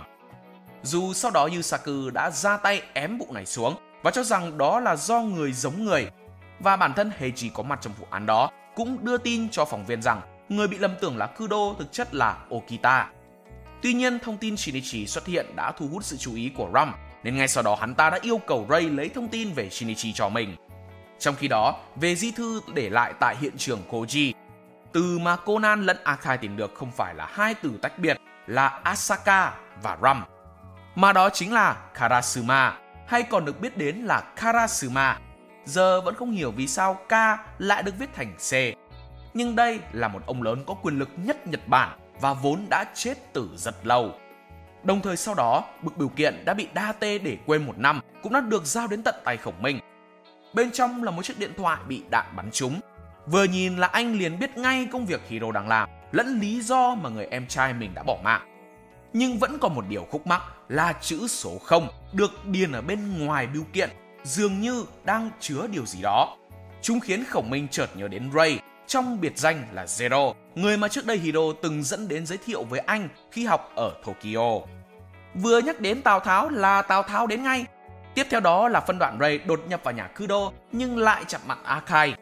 Dù sau đó Yusaku đã ra tay ém vụ này xuống và cho rằng đó là do người giống người, và bản thân Heiji có mặt trong vụ án đó cũng đưa tin cho phóng viên rằng người bị lầm tưởng là Kudo thực chất là Okita. Tuy nhiên, thông tin Shinichi xuất hiện đã thu hút sự chú ý của Rum, nên ngay sau đó hắn ta đã yêu cầu Ray lấy thông tin về Shinichi cho mình. Trong khi đó, về di thư để lại tại hiện trường Koji, từ mà Conan lẫn Akai tìm được không phải là hai từ tách biệt là Asaka và Rum, mà đó chính là Karasuma, hay còn được biết đến là Karasuma. Giờ vẫn không hiểu vì sao K lại được viết thành C. Nhưng đây là một ông lớn có quyền lực nhất Nhật Bản và vốn đã chết từ rất lâu. Đồng thời sau đó, bức bưu kiện đã bị đa tê để quên một năm cũng đã được giao đến tận tay Khổng Minh. Bên trong là một chiếc điện thoại bị đạn bắn trúng. Vừa nhìn là anh liền biết ngay công việc Hiro đang làm, lẫn lý do mà người em trai mình đã bỏ mạng. Nhưng vẫn còn một điều khúc mắc là chữ số không được điền ở bên ngoài bưu kiện, dường như đang chứa điều gì đó. Chúng khiến Khổng Minh chợt nhớ đến Ray, trong biệt danh là Zero, người mà trước đây Hiro từng dẫn đến giới thiệu với anh khi học ở Tokyo. Vừa nhắc đến Tào Tháo là Tào Tháo đến ngay. Tiếp theo đó là phân đoạn Ray đột nhập vào nhà Kudo nhưng lại chạm mặt Akai.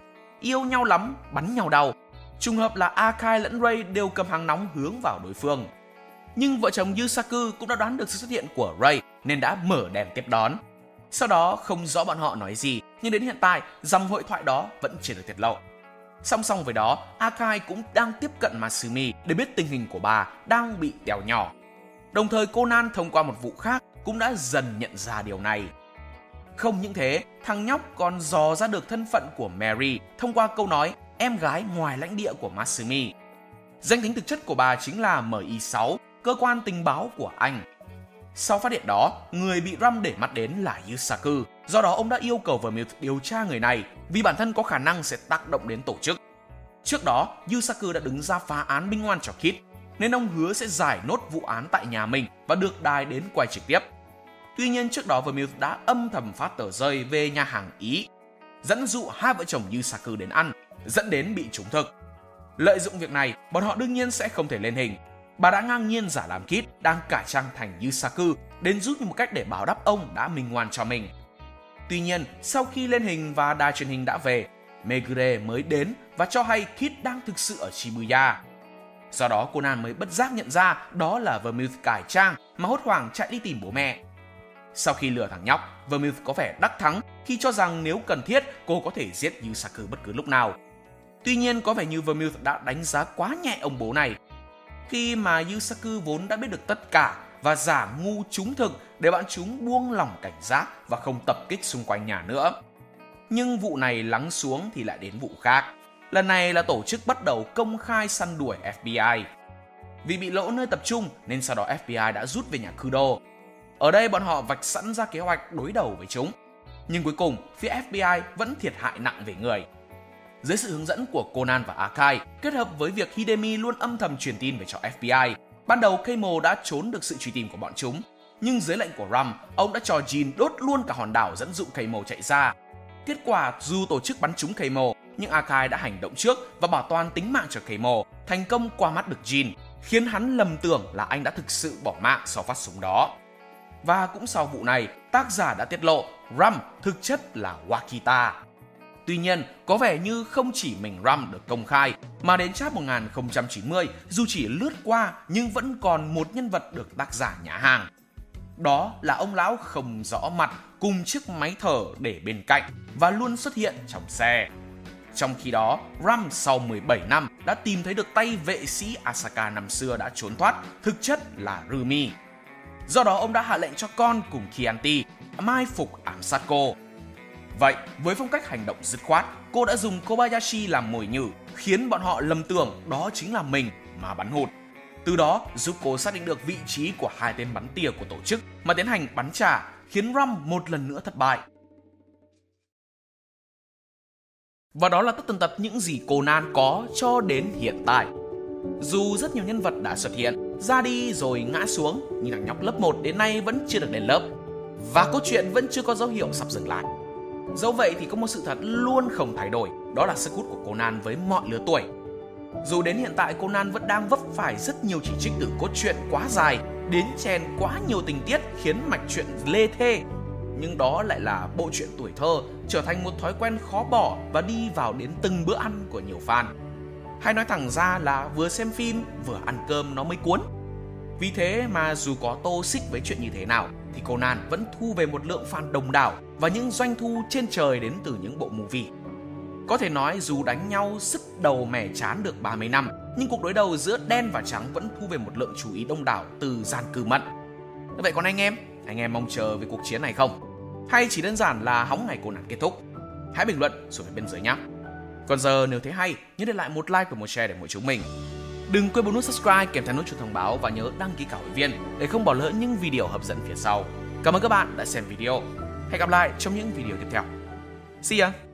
Yêu nhau lắm, bắn nhau đau. Trùng hợp là Akai lẫn Ray đều cầm hàng nóng hướng vào đối phương. Nhưng vợ chồng Yusaku cũng đã đoán được sự xuất hiện của Ray nên đã mở đèn tiếp đón. Sau đó không rõ bọn họ nói gì, nhưng đến hiện tại dòng hội thoại đó vẫn chưa được tiết lộ. Song song với đó, Akai cũng đang tiếp cận Masumi để biết tình hình của bà đang bị tèo nhỏ. Đồng thời Conan thông qua một vụ khác cũng đã dần nhận ra điều này. Không những thế, thằng nhóc còn dò ra được thân phận của Mary thông qua câu nói em gái ngoài lãnh địa của Masumi. Danh tính thực chất của bà chính là M I sáu, cơ quan tình báo của Anh. Sau phát hiện đó, người bị Rum để mắt đến là Yusaku. Do đó ông đã yêu cầu Vermouth điều tra người này vì bản thân có khả năng sẽ tác động đến tổ chức. Trước đó, Yusaku đã đứng ra phá án minh oan cho Kid, nên ông hứa sẽ giải nốt vụ án tại nhà mình và được đài đến quay trực tiếp. Tuy nhiên trước đó Vermouth đã âm thầm phát tờ rơi về nhà hàng Ý, dẫn dụ hai vợ chồng Yusaku đến ăn, dẫn đến bị trúng thực. Lợi dụng việc này, bọn họ đương nhiên sẽ không thể lên hình. Bà đã ngang nhiên giả làm Kid đang cải trang thành Yusaku đến giúp như một cách để báo đáp ông đã minh oan cho mình. Tuy nhiên, sau khi lên hình và đài truyền hình đã về, Megure mới đến và cho hay Kid đang thực sự ở Shibuya. Do đó Conan mới bất giác nhận ra đó là Vermouth cải trang mà hốt hoảng chạy đi tìm bố mẹ. Sau khi lừa thằng nhóc, Vermouth có vẻ đắc thắng khi cho rằng nếu cần thiết cô có thể giết Yusaku bất cứ lúc nào. Tuy nhiên có vẻ như Vermouth đã đánh giá quá nhẹ ông bố này, khi mà Yusaku vốn đã biết được tất cả và giả ngu trúng thực để bọn chúng buông lỏng cảnh giác và không tập kích xung quanh nhà nữa. Nhưng vụ này lắng xuống thì lại đến vụ khác. Lần này là tổ chức bắt đầu công khai săn đuổi F B I. Vì bị lỗ nơi tập trung nên sau đó F B I đã rút về nhà Kudo. Ở đây bọn họ vạch sẵn ra kế hoạch đối đầu với chúng. Nhưng cuối cùng phía F B I vẫn thiệt hại nặng về người. Dưới sự hướng dẫn của Conan và Akai, kết hợp với việc Hidemi luôn âm thầm truyền tin về cho F B I, ban đầu Keimo đã trốn được sự truy tìm của bọn chúng. Nhưng dưới lệnh của Rum, ông đã cho Jin đốt luôn cả hòn đảo dẫn dụ Keimo chạy ra. Kết quả dù tổ chức bắn trúng Keimo, nhưng Akai đã hành động trước và bảo toàn tính mạng cho Keimo, thành công qua mắt được Jin, khiến hắn lầm tưởng là anh đã thực sự bỏ mạng sau phát súng đó. Và cũng sau vụ này, tác giả đã tiết lộ Rum thực chất là Wakita. Tuy nhiên, có vẻ như không chỉ mình Rum được công khai, mà đến chap một nghìn không trăm chín mươi, dù chỉ lướt qua nhưng vẫn còn một nhân vật được tác giả nhả hàng. Đó là ông lão không rõ mặt cùng chiếc máy thở để bên cạnh và luôn xuất hiện trong xe. Trong khi đó, Ram sau mười bảy năm đã tìm thấy được tay vệ sĩ Asaka năm xưa đã trốn thoát, thực chất là Rumi. Do đó ông đã hạ lệnh cho con cùng Chianti mai phục ám sát cô. Vậy, với phong cách hành động dứt khoát, cô đã dùng Kobayashi làm mồi nhử, khiến bọn họ lầm tưởng đó chính là mình mà bắn hụt. Từ đó giúp cô xác định được vị trí của hai tên bắn tỉa của tổ chức mà tiến hành bắn trả, khiến Ram một lần nữa thất bại. Và đó là tất tần tật những gì Conan có cho đến hiện tại. Dù rất nhiều nhân vật đã xuất hiện, ra đi rồi ngã xuống, nhưng thằng nhóc lớp một đến nay vẫn chưa được lên lớp. Và câu chuyện vẫn chưa có dấu hiệu sắp dừng lại. Dẫu vậy thì có một sự thật luôn không thay đổi, đó là sức hút của Conan với mọi lứa tuổi. Dù đến hiện tại Conan vẫn đang vấp phải rất nhiều chỉ trích từ cốt truyện quá dài đến chèn quá nhiều tình tiết khiến mạch truyện lê thê, nhưng đó lại là bộ truyện tuổi thơ trở thành một thói quen khó bỏ và đi vào đến từng bữa ăn của nhiều fan. Hay nói thẳng ra là vừa xem phim vừa ăn cơm nó mới cuốn. Vì thế mà dù có tô xích với chuyện như thế nào thì Conan vẫn thu về một lượng fan đông đảo và những doanh thu trên trời đến từ những bộ movie. Có thể nói dù đánh nhau sức đầu mẻ chán được ba mươi năm, nhưng cuộc đối đầu giữa đen và trắng vẫn thu về một lượng chú ý đông đảo từ gian cư mận. Vậy còn anh em, anh em mong chờ về cuộc chiến này không? Hay chỉ đơn giản là hóng ngày Conan kết thúc? Hãy bình luận xuống phía bên dưới nhé. Còn giờ nếu thấy hay, nhớ để lại một like và một share để ủng hộ chúng mình. Đừng quên bấm nút subscribe kèm theo nút chuông thông báo và nhớ đăng ký cả hội viên để không bỏ lỡ những video hấp dẫn phía sau. Cảm ơn các bạn đã xem video. Hẹn gặp lại trong những video tiếp theo. See ya!